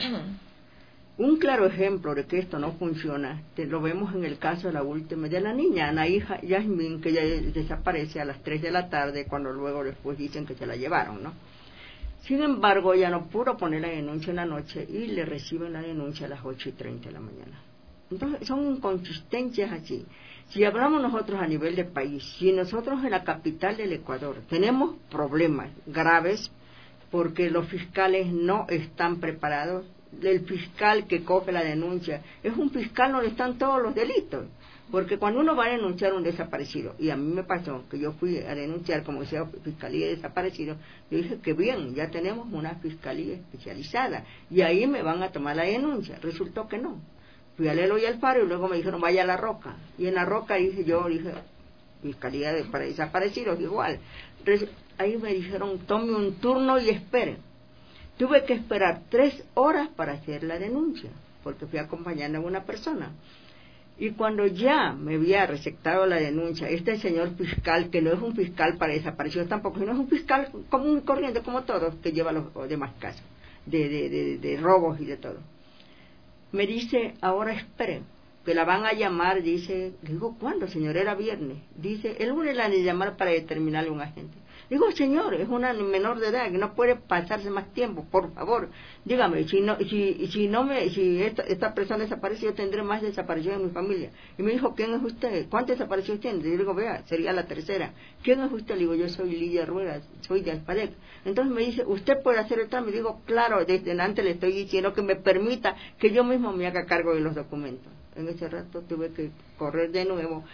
Un claro ejemplo de que esto no funciona te lo vemos en el caso de la última, de la niña Anaí Yasmín, que ya desaparece a las tres de la tarde, cuando luego después dicen que se la llevaron, ¿no? Sin embargo, ella no pudo poner la denuncia en la noche y le reciben la denuncia a las ocho y treinta de la mañana. Entonces son inconsistencias así. Si hablamos nosotros a nivel de país, si nosotros en la capital del Ecuador tenemos problemas graves porque los fiscales no están preparados, el fiscal que coge la denuncia es un fiscal donde están todos los delitos, porque cuando uno va a denunciar un desaparecido, y a mí me pasó que yo fui a denunciar como decía Fiscalía de Desaparecidos, yo dije que bien, ya tenemos una fiscalía especializada y ahí me van a tomar la denuncia. Resultó que no. Fui a Lelo y Alfaro y luego me dijeron vaya a La Roca, y en La Roca dije yo dije Fiscalía de para Desaparecidos igual. Ahí me dijeron tome un turno y espere. Tuve que esperar tres horas para hacer la denuncia porque fui acompañando a una persona. Y cuando ya me había receptado la denuncia, este señor fiscal, que no es un fiscal para desaparecidos tampoco, sino es un fiscal común y corriente como todos, que lleva los demás casos de, de, de, de robos y de todo, me dice, ahora espere, que la van a llamar, dice, digo, ¿cuándo, señor? Era viernes. Dice, el lunes la han de llamar para determinarle a un agente. Digo, señor, es una menor de edad, que no puede pasarse más tiempo, por favor. Dígame, si no, si, si no me, si esta, esta persona desaparece, yo tendré más desapariciones en mi familia. Y me dijo, ¿quién es usted? ¿Cuántas desapariciones tiene? Yo digo, vea, sería la tercera. ¿Quién es usted? Le digo, yo soy Lidia Ruedas, soy de Alparec. Entonces me dice, ¿usted puede hacer el trámite? Digo, claro, desde antes le estoy diciendo que me permita que yo mismo me haga cargo de los documentos. En ese rato tuve que correr de nuevo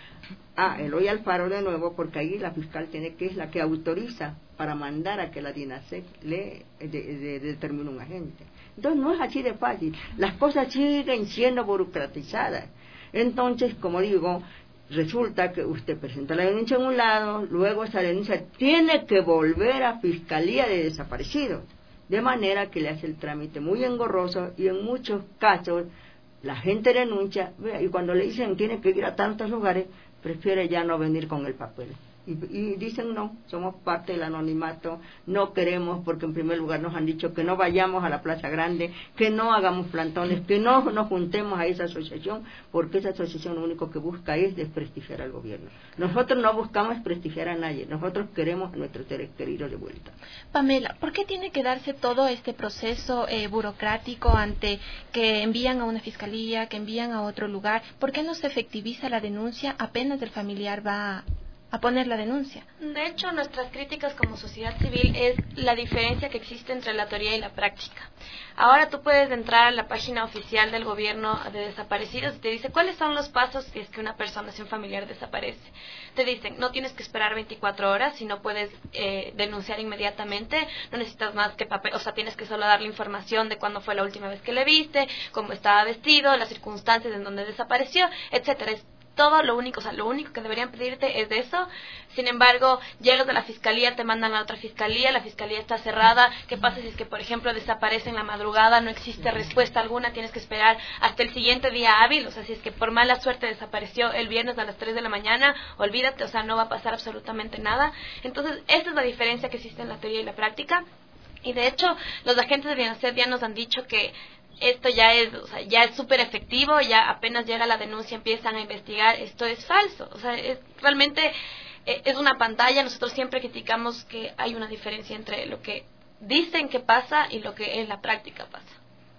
a Eloy Alfaro de nuevo, porque ahí la fiscal tiene que es la que autoriza para mandar a que la DINASEC le de, de, de, determine un agente. Entonces no es así de fácil, las cosas siguen siendo burocratizadas. Entonces, como digo, resulta que usted presenta la denuncia en un lado, luego esa denuncia tiene que volver a Fiscalía de Desaparecidos, de manera que le hace el trámite muy engorroso y en muchos casos la gente denuncia, y cuando le dicen tiene que ir a tantos lugares, prefiere ya no venir con el papel. Y, y dicen no, somos parte del anonimato, no queremos, porque en primer lugar nos han dicho que no vayamos a la Plaza Grande, que no hagamos plantones, que no nos juntemos a esa asociación, porque esa asociación lo único que busca es desprestigiar al gobierno. Nosotros no buscamos desprestigiar a nadie, nosotros queremos a nuestros seres queridos de vuelta. Pamela, ¿por qué tiene que darse todo este proceso eh, burocrático ante que envían a una fiscalía, que envían a otro lugar? ¿Por qué no se efectiviza la denuncia apenas el familiar va a a poner la denuncia? De hecho, nuestras críticas como sociedad civil es la diferencia que existe entre la teoría y la práctica. Ahora tú puedes entrar a la página oficial del gobierno de desaparecidos y te dice cuáles son los pasos si es que una persona, si un familiar desaparece. Te dicen, no tienes que esperar veinticuatro horas, si no puedes eh, denunciar inmediatamente, no necesitas más que papel, o sea, tienes que solo darle información de cuándo fue la última vez que le viste, cómo estaba vestido, las circunstancias en donde desapareció, etcétera. Es todo lo único, o sea, lo único que deberían pedirte es de eso. Sin embargo, llegas de la fiscalía, te mandan a otra fiscalía, la fiscalía está cerrada. ¿Qué pasa si es que, por ejemplo, desaparece en la madrugada, no existe respuesta alguna, tienes que esperar hasta el siguiente día hábil? O sea, si es que por mala suerte desapareció el viernes a las tres de la mañana, olvídate, o sea, no va a pasar absolutamente nada. Entonces, esta es la diferencia que existe en la teoría y la práctica. Y de hecho, los agentes de DINASEC ya nos han dicho que esto ya es, o sea, ya es súper efectivo, ya apenas llega la denuncia empiezan a investigar. Esto es falso, o sea, es, realmente eh, es una pantalla. Nosotros siempre criticamos que hay una diferencia entre lo que dicen que pasa y lo que en la práctica pasa.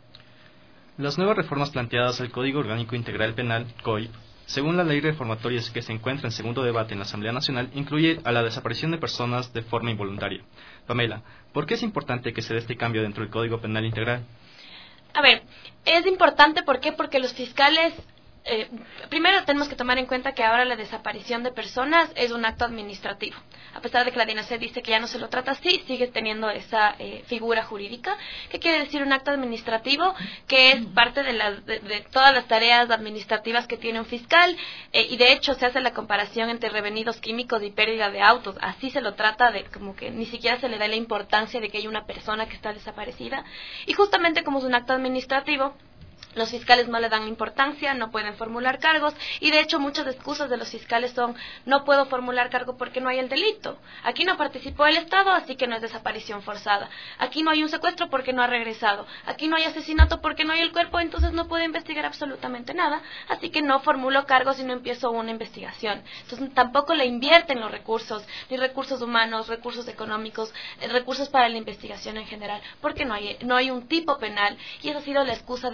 Las nuevas reformas planteadas al Código Orgánico Integral Penal, C O I P, según la ley reformatoria que se encuentra en segundo debate en la Asamblea Nacional, incluye a la desaparición de personas de forma involuntaria. Pamela, ¿por qué es importante que se dé este cambio dentro del Código Penal Integral? A ver, es importante, ¿por qué? Porque los fiscales, eh, primero tenemos que tomar en cuenta que ahora la desaparición de personas es un acto administrativo. A pesar de que la DINASEC dice que ya no se lo trata así, sigue teniendo esa eh, figura jurídica. ¿Qué quiere decir un acto administrativo? Que es parte de, las, de, de todas las tareas administrativas que tiene un fiscal, eh, y de hecho se hace la comparación entre revenidos químicos y pérdida de autos. Así se lo trata, de como que ni siquiera se le da la importancia de que hay una persona que está desaparecida. Y justamente como es un acto administrativo, los fiscales no le dan importancia, no pueden formular cargos, y de hecho muchas excusas de los fiscales son: no puedo formular cargo porque no hay el delito, aquí no participó el Estado, así que no es desaparición forzada, aquí no hay un secuestro porque no ha regresado, aquí no hay asesinato porque no hay el cuerpo, entonces no puedo investigar absolutamente nada, así que no formulo cargos y no empiezo una investigación. Entonces tampoco le invierten los recursos, ni recursos humanos, recursos económicos, recursos para la investigación en general, porque no hay, no hay un tipo penal, y esa ha sido la excusa de muchos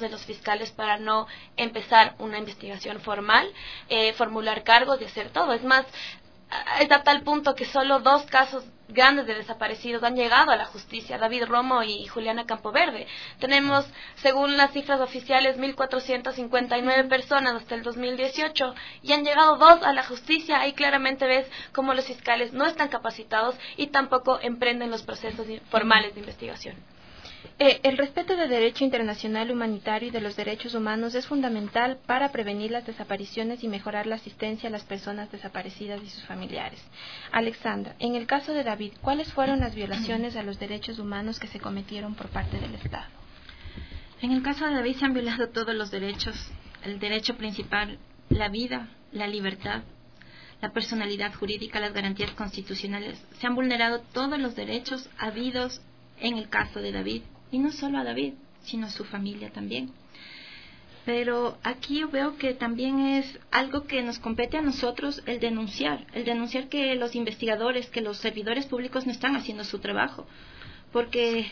de los fiscales para no empezar una investigación formal, eh, formular cargos y hacer todo. Es más, es a tal punto que solo dos casos grandes de desaparecidos han llegado a la justicia, David Romo y Juliana Campoverde. Tenemos, según las cifras oficiales, mil cuatrocientas cincuenta y nueve personas hasta el dos mil dieciocho y han llegado dos a la justicia. Ahí claramente ves cómo los fiscales no están capacitados y tampoco emprenden los procesos formales de investigación. Eh, el respeto del derecho internacional humanitario y de los derechos humanos es fundamental para prevenir las desapariciones y mejorar la asistencia a las personas desaparecidas y sus familiares. Alexandra, en el caso de David, ¿cuáles fueron las violaciones a los derechos humanos que se cometieron por parte del Estado? En el caso de David se han violado todos los derechos. El derecho principal, la vida, la libertad, la personalidad jurídica, las garantías constitucionales. Se han vulnerado todos los derechos habidos en el caso de David. Y no solo a David, sino a su familia también. Pero aquí yo veo que también es algo que nos compete a nosotros el denunciar, el denunciar que los investigadores, que los servidores públicos no están haciendo su trabajo. Porque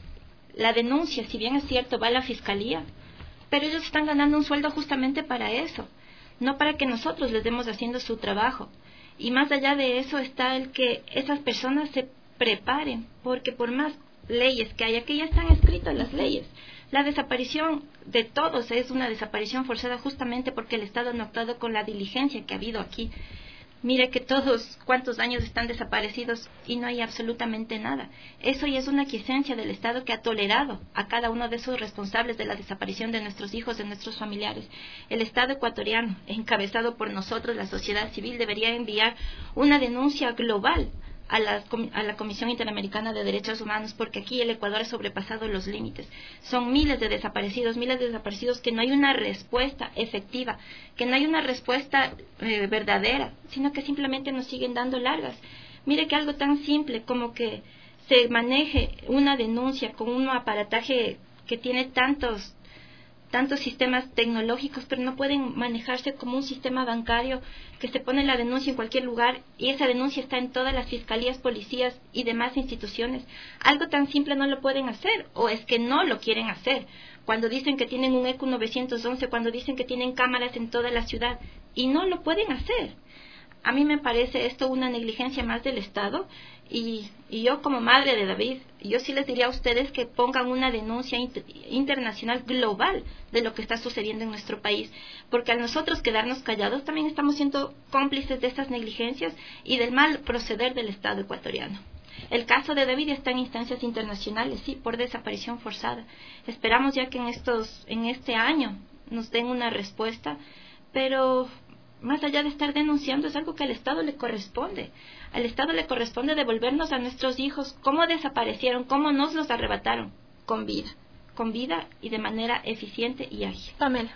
la denuncia, si bien es cierto, va a la fiscalía, pero ellos están ganando un sueldo justamente para eso, no para que nosotros les demos haciendo su trabajo. Y más allá de eso está el que esas personas se preparen, porque por más leyes que hay, aquí ya están escritas las leyes. La desaparición de todos es una desaparición forzada justamente porque el Estado no ha actuado con la diligencia que ha habido aquí. Mire que todos cuántos años están desaparecidos y no hay absolutamente nada. Eso ya es una quiesencia del Estado que ha tolerado a cada uno de esos responsables de la desaparición de nuestros hijos, de nuestros familiares. El Estado ecuatoriano, encabezado por nosotros, la sociedad civil, debería enviar una denuncia global A la, a la Comisión Interamericana de Derechos Humanos, porque aquí el Ecuador ha sobrepasado los límites. Son miles de desaparecidos, miles de desaparecidos que no hay una respuesta efectiva, que no hay una respuesta eh, verdadera, sino que simplemente nos siguen dando largas. Mire que algo tan simple como que se maneje una denuncia con un aparataje que tiene tantos tantos sistemas tecnológicos, pero no pueden manejarse como un sistema bancario que se pone la denuncia en cualquier lugar y esa denuncia está en todas las fiscalías, policías y demás instituciones. Algo tan simple no lo pueden hacer, o es que no lo quieren hacer. Cuando dicen que tienen un E Q nueve once, cuando dicen que tienen cámaras en toda la ciudad, y no lo pueden hacer. A mí me parece esto una negligencia más del Estado, y, y yo como madre de David, yo sí les diría a ustedes que pongan una denuncia inter, internacional global de lo que está sucediendo en nuestro país, porque al nosotros quedarnos callados también estamos siendo cómplices de estas negligencias y del mal proceder del Estado ecuatoriano. El caso de David está en instancias internacionales, sí, por desaparición forzada. Esperamos ya que en estos, en este año nos den una respuesta, pero más allá de estar denunciando, es algo que al Estado le corresponde. Al Estado le corresponde devolvernos a nuestros hijos cómo desaparecieron, cómo nos los arrebataron, con vida, con vida y de manera eficiente y ágil. Pamela.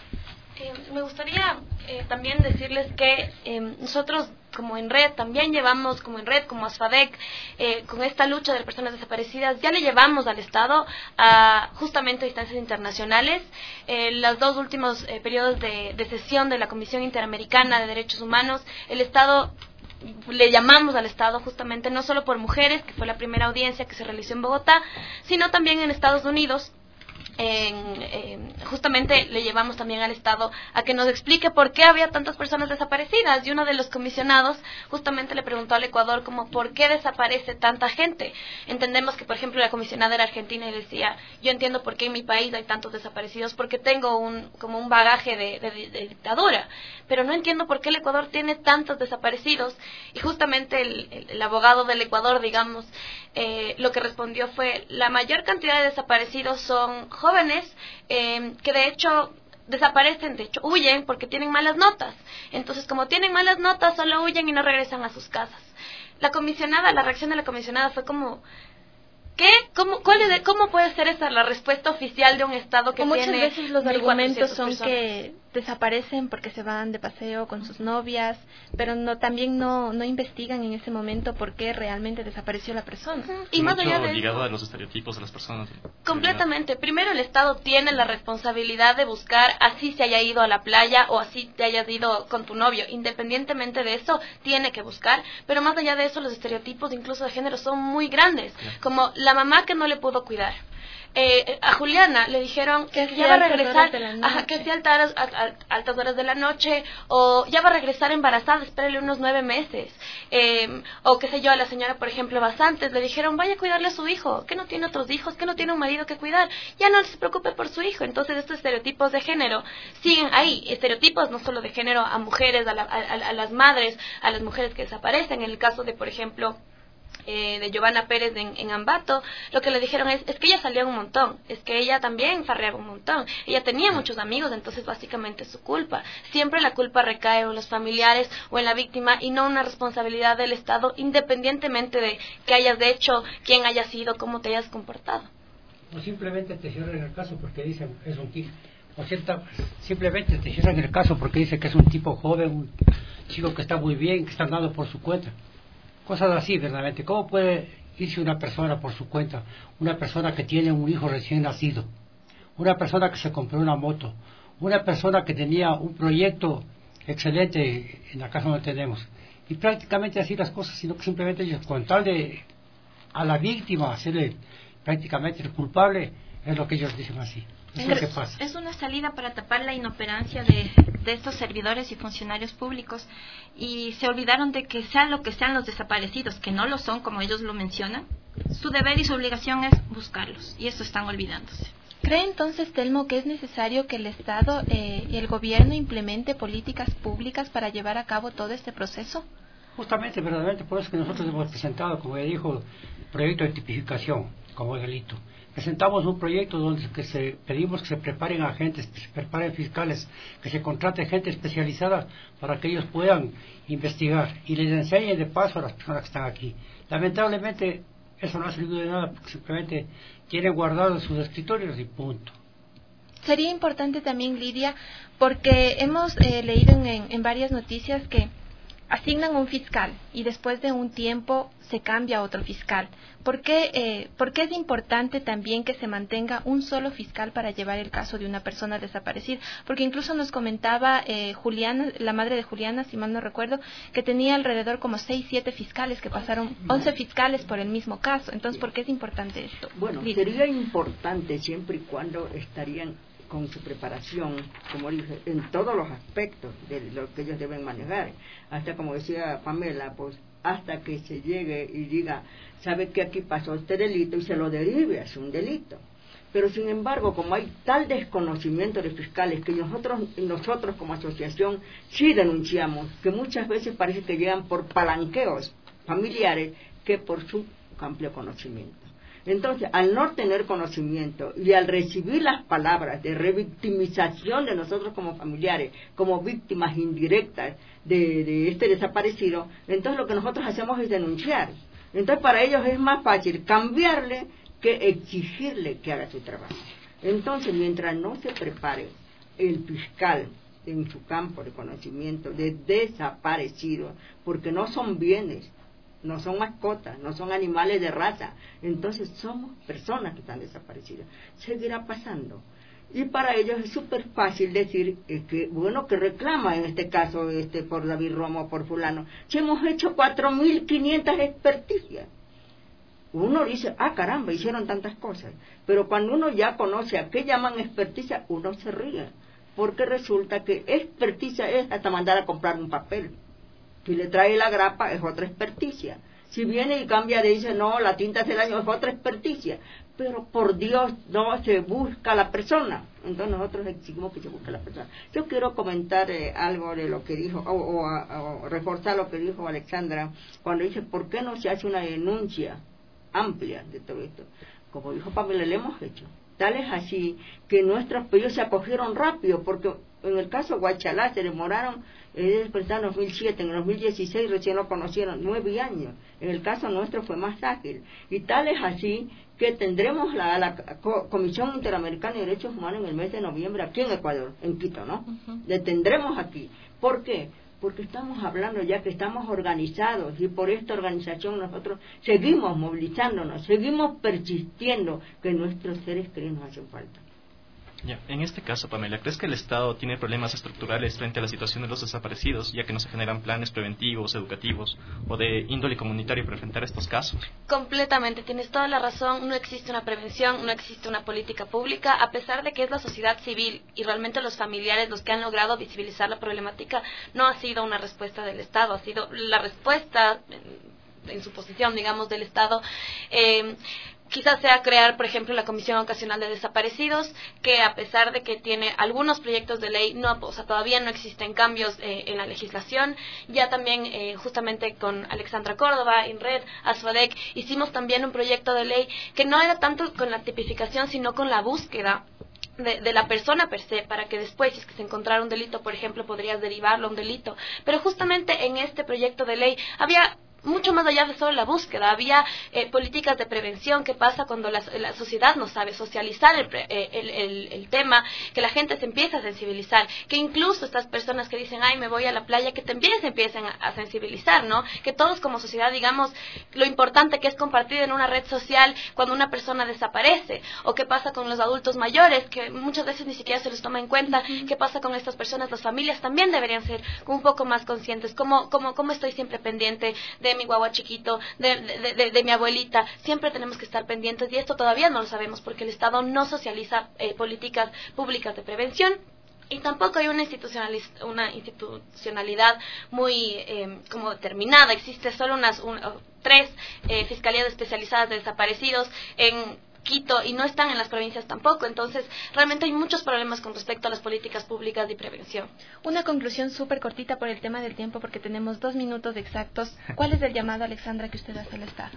Eh, me gustaría eh, también decirles que eh, nosotros como en red también llevamos, como en red, como ASFADEC, eh, con esta lucha de las personas desaparecidas, ya le llevamos al Estado a justamente a instancias internacionales. Eh, los dos últimos eh, periodos de, de sesión de la Comisión Interamericana de Derechos Humanos, el Estado, le llamamos al Estado justamente no solo por mujeres, que fue la primera audiencia que se realizó en Bogotá, sino también en Estados Unidos. En, eh, justamente le llevamos también al Estado a que nos explique por qué había tantas personas desaparecidas, y uno de los comisionados justamente le preguntó al Ecuador como por qué desaparece tanta gente. Entendemos que por ejemplo la comisionada era argentina y decía, yo entiendo por qué en mi país hay tantos desaparecidos porque tengo un como un bagaje de, de, de dictadura, pero no entiendo por qué el Ecuador tiene tantos desaparecidos. Y justamente el, el, el abogado del Ecuador, digamos, eh, lo que respondió fue, la mayor cantidad de desaparecidos son jóvenes eh, que de hecho desaparecen, de hecho huyen porque tienen malas notas. Entonces, como tienen malas notas, solo huyen y no regresan a sus casas. La comisionada, la reacción de la comisionada fue como, ¿qué? ¿Cómo, cuál es, ¿Cómo puede ser esa la respuesta oficial de un Estado que muchas tiene veces los argumentos son personas? Que desaparecen porque se van de paseo con sus novias, pero no también no no investigan en ese momento por qué realmente desapareció la persona. Uh-huh. Y más allá de ligado a los estereotipos de las personas. Completamente. Primero, el Estado tiene la responsabilidad de buscar, así se haya ido a la playa o así te hayas ido con tu novio, independientemente de eso, tiene que buscar. Pero más allá de eso, los estereotipos incluso de género son muy grandes, como la mamá que no le pudo cuidar, Eh, a Juliana le dijeron que ya va a regresar, ajá, que sea altas, a, a, altas horas de la noche, o ya va a regresar embarazada, espérale unos nueve meses. Eh, o qué sé yo, a la señora, por ejemplo, Basantes, le dijeron, vaya a cuidarle a su hijo, que no tiene otros hijos, que no tiene un marido que cuidar, ya no se preocupe por su hijo. Entonces estos estereotipos de género siguen ahí, estereotipos no solo de género a mujeres, a, la, a, a las madres, a las mujeres que desaparecen. En el caso de, por ejemplo, Eh, de Giovanna Pérez en, en Ambato, lo que le dijeron es, es que ella salía un montón, es que ella también farreaba un montón, ella tenía muchos amigos, entonces básicamente es su culpa. Siempre la culpa recae en los familiares o en la víctima y no una responsabilidad del Estado, independientemente de qué hayas hecho, quién hayas sido, cómo te hayas comportado. O simplemente te cierran el caso porque dicen es un tipo, o cierta, simplemente te cierran el caso porque dicen que es un tipo joven, un chico que está muy bien, que está andando por su cuenta. Cosas así, verdaderamente. ¿Cómo puede irse una persona por su cuenta? Una persona que tiene un hijo recién nacido, una persona que se compró una moto, una persona que tenía un proyecto excelente en la casa donde tenemos. Y prácticamente así las cosas, sino que simplemente ellos, con tal de a la víctima hacerle prácticamente el culpable, es lo que ellos dicen así. Es, lo que pasa. Es una salida para tapar la inoperancia de, de estos servidores y funcionarios públicos, y se olvidaron de que sean lo que sean los desaparecidos, que no lo son como ellos lo mencionan, su deber y su obligación es buscarlos, y eso están olvidándose. ¿Cree entonces, Telmo, que es necesario que el Estado eh, y el gobierno implemente políticas públicas para llevar a cabo todo este proceso? Justamente, verdaderamente, por eso que nosotros hemos presentado, como ya dijo, proyecto de tipificación como delito. Presentamos un proyecto donde que se, pedimos que se preparen agentes, que se preparen fiscales, que se contrate gente especializada para que ellos puedan investigar y les enseñen de paso a las personas que están aquí. Lamentablemente eso no ha servido de nada porque simplemente tienen guardados sus escritorios y punto. Sería importante también, Lidia, porque hemos eh, leído en, en varias noticias que asignan un fiscal y después de un tiempo se cambia a otro fiscal. ¿Por qué, eh, ¿Por qué es importante también que se mantenga un solo fiscal para llevar el caso de una persona desaparecida? Porque incluso nos comentaba eh, Juliana, la madre de Juliana, si mal no recuerdo, que tenía alrededor como seis, siete fiscales, que pasaron once fiscales por el mismo caso. Entonces, ¿por qué es importante esto? Bueno, Lidia. Sería importante siempre y cuando estarían con su preparación, como dije, en todos los aspectos de lo que ellos deben manejar, hasta como decía Pamela, pues hasta que se llegue y diga, sabe que aquí pasó este delito y se lo derive hacia un delito. Pero sin embargo, como hay tal desconocimiento de fiscales que nosotros, nosotros como asociación sí denunciamos, que muchas veces parece que llegan por palanqueos familiares que por su amplio conocimiento. Entonces, al no tener conocimiento y al recibir las palabras de revictimización de nosotros como familiares, como víctimas indirectas de, de este desaparecido, entonces lo que nosotros hacemos es denunciar. Entonces, para ellos es más fácil cambiarle que exigirle que haga su trabajo. Entonces, mientras no se prepare el fiscal en su campo de conocimiento de desaparecidos, porque no son bienes, no son mascotas, no son animales de raza, entonces somos personas que están desaparecidas. Seguirá pasando. Y para ellos es súper fácil decir eh, que, bueno, que reclama en este caso este por David Romo, por fulano. Si hemos hecho cuatro mil quinientas experticias. Uno dice, ah, caramba, hicieron tantas cosas. Pero cuando uno ya conoce a qué llaman experticia, uno se ríe. Porque resulta que experticia es hasta mandar a comprar un papel. Si le trae la grapa, es otra experticia. Si viene y cambia, le dice, no, la tinta hace daño, es otra experticia. Pero por Dios, no se busca la persona. Entonces nosotros exigimos que se busque la persona. Yo quiero comentar eh, algo de lo que dijo, o, o, o reforzar lo que dijo Alexandra, cuando dice, ¿por qué no se hace una denuncia amplia de todo esto? Como dijo Pamela, le hemos hecho. Tal es así que nuestros pedidos se acogieron rápido, porque en el caso Guachalá se demoraron, eh, en dos mil siete, en el dos mil dieciséis recién lo conocieron, nueve años. En el caso nuestro fue más ágil. Y tal es así que tendremos la, la Comisión Interamericana de Derechos Humanos en el mes de noviembre aquí en Ecuador, en Quito, ¿no? Uh-huh. Le tendremos aquí. ¿Por qué? Porque estamos hablando ya que estamos organizados y por esta organización nosotros seguimos movilizándonos, seguimos persistiendo que nuestros seres queridos nos hacen falta. Ya, en este caso, Pamela, ¿crees que el Estado tiene problemas estructurales frente a la situación de los desaparecidos, ya que no se generan planes preventivos, educativos o de índole comunitario para enfrentar estos casos? Completamente, tienes toda la razón, no existe una prevención, no existe una política pública, a pesar de que es la sociedad civil y realmente los familiares los que han logrado visibilizar la problemática, no ha sido una respuesta del Estado, ha sido la respuesta en, en su posición, digamos, del Estado. Eh, Quizás sea crear, por ejemplo, la Comisión Ocasional de Desaparecidos, que a pesar de que tiene algunos proyectos de ley, no, o sea, todavía no existen cambios eh, en la legislación. Ya también, eh, justamente con Alexandra Córdoba, INRED, ASFADEC, hicimos también un proyecto de ley que no era tanto con la tipificación, sino con la búsqueda De, de la persona per se, para que después, si es que se encontrara un delito, por ejemplo, podrías derivarlo a un delito. Pero justamente en este proyecto de ley había mucho más allá de solo la búsqueda, había eh, políticas de prevención. ¿Qué pasa cuando la, la sociedad no sabe socializar el, el, el, el tema? Que la gente se empieza a sensibilizar, que incluso estas personas que dicen, ay, me voy a la playa, que también se empiecen a, a sensibilizar, ¿no? Que todos como sociedad digamos lo importante que es compartir en una red social cuando una persona desaparece. O qué pasa con los adultos mayores, que muchas veces ni siquiera se los toma en cuenta. Uh-huh. ¿Qué pasa con estas personas? Las familias también deberían ser un poco más conscientes. ¿Cómo, cómo, cómo estoy siempre pendiente de mi guagua chiquito, de, de, de, de mi abuelita? Siempre tenemos que estar pendientes, y esto todavía no lo sabemos porque el Estado no socializa eh, políticas públicas de prevención. Y tampoco hay una, una institucionalidad muy eh, como determinada. Existe solo unas un, tres eh, fiscalías especializadas de desaparecidos en Quito, y no están en las provincias tampoco. Entonces, realmente hay muchos problemas con respecto a las políticas públicas de prevención. Una conclusión súper cortita por el tema del tiempo, porque tenemos dos minutos exactos. ¿Cuál es el llamado, Alexandra, que usted hace al Estado?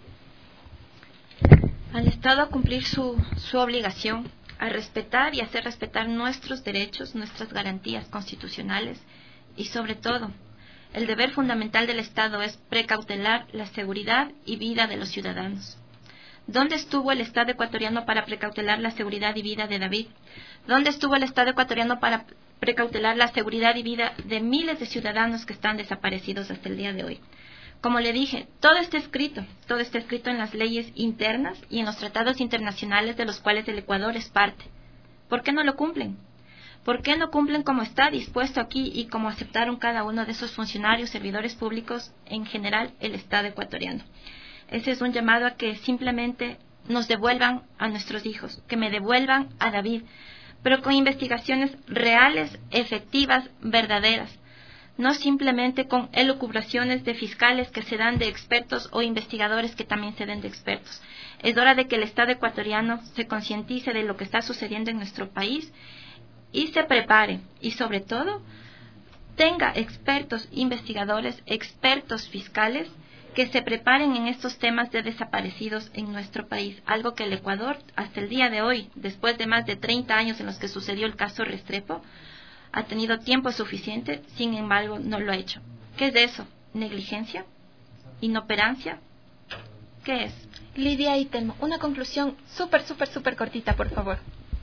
Al Estado a cumplir su, su obligación, a respetar y hacer respetar nuestros derechos, nuestras garantías constitucionales, y sobre todo, el deber fundamental del Estado es precautelar la seguridad y vida de los ciudadanos. ¿Dónde estuvo el Estado ecuatoriano para precautelar la seguridad y vida de David? ¿Dónde estuvo el Estado ecuatoriano para precautelar la seguridad y vida de miles de ciudadanos que están desaparecidos hasta el día de hoy? Como le dije, todo está escrito, todo está escrito en las leyes internas y en los tratados internacionales de los cuales el Ecuador es parte. ¿Por qué no lo cumplen? ¿Por qué no cumplen como está dispuesto aquí y como aceptaron cada uno de esos funcionarios, servidores públicos, en general el Estado ecuatoriano? Ese es un llamado a que simplemente nos devuelvan a nuestros hijos, que me devuelvan a David, pero con investigaciones reales, efectivas, verdaderas, no simplemente con elucubraciones de fiscales que se dan de expertos o investigadores que también se den de expertos. Es hora de que el Estado ecuatoriano se concientice de lo que está sucediendo en nuestro país y se prepare, y sobre todo tenga expertos investigadores, expertos fiscales, que se preparen en estos temas de desaparecidos en nuestro país, algo que el Ecuador hasta el día de hoy, después de más de treinta años en los que sucedió el caso Restrepo, ha tenido tiempo suficiente, sin embargo no lo ha hecho. ¿Qué es de eso? ¿Negligencia? ¿Inoperancia? ¿Qué es? Lidia y Telmo, una conclusión súper, súper, súper cortita, por favor.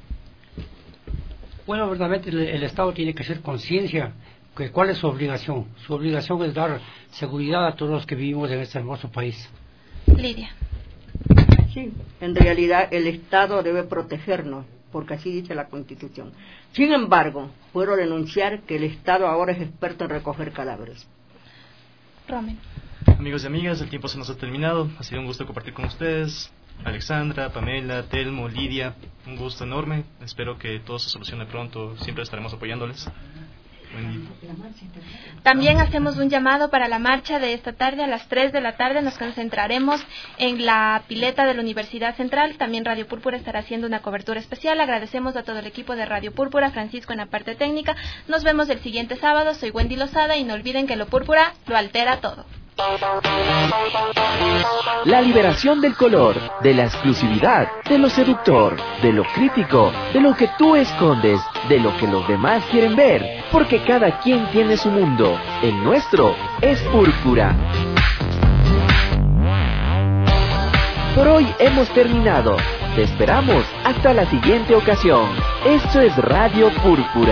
Bueno, verdaderamente el, el Estado tiene que hacer conciencia. ¿Cuál es su obligación? Su obligación es dar seguridad a todos los que vivimos en este hermoso país. Lidia. Sí, en realidad el Estado debe protegernos, porque así dice la Constitución. Sin embargo, puedo denunciar que el Estado ahora es experto en recoger cadáveres. Romen. Amigos y amigas, el tiempo se nos ha terminado. Ha sido un gusto compartir con ustedes. Alexandra, Pamela, Telmo, Lidia, un gusto enorme. Espero que todo se solucione pronto. Siempre estaremos apoyándoles. También hacemos un llamado para la marcha de esta tarde. A las tres de la tarde nos concentraremos en la pileta de la Universidad Central. También Radio Púrpura estará haciendo una cobertura especial. Agradecemos a todo el equipo de Radio Púrpura, Francisco en la parte técnica. Nos vemos el siguiente sábado. Soy Wendy Lozada y no olviden que lo púrpura lo altera todo. La liberación del color, de la exclusividad, de lo seductor, de lo crítico, de lo que tú escondes, de lo que los demás quieren ver, porque cada quien tiene su mundo. El nuestro es púrpura. Por hoy hemos terminado. Te esperamos hasta la siguiente ocasión. Esto es Radio Púrpura.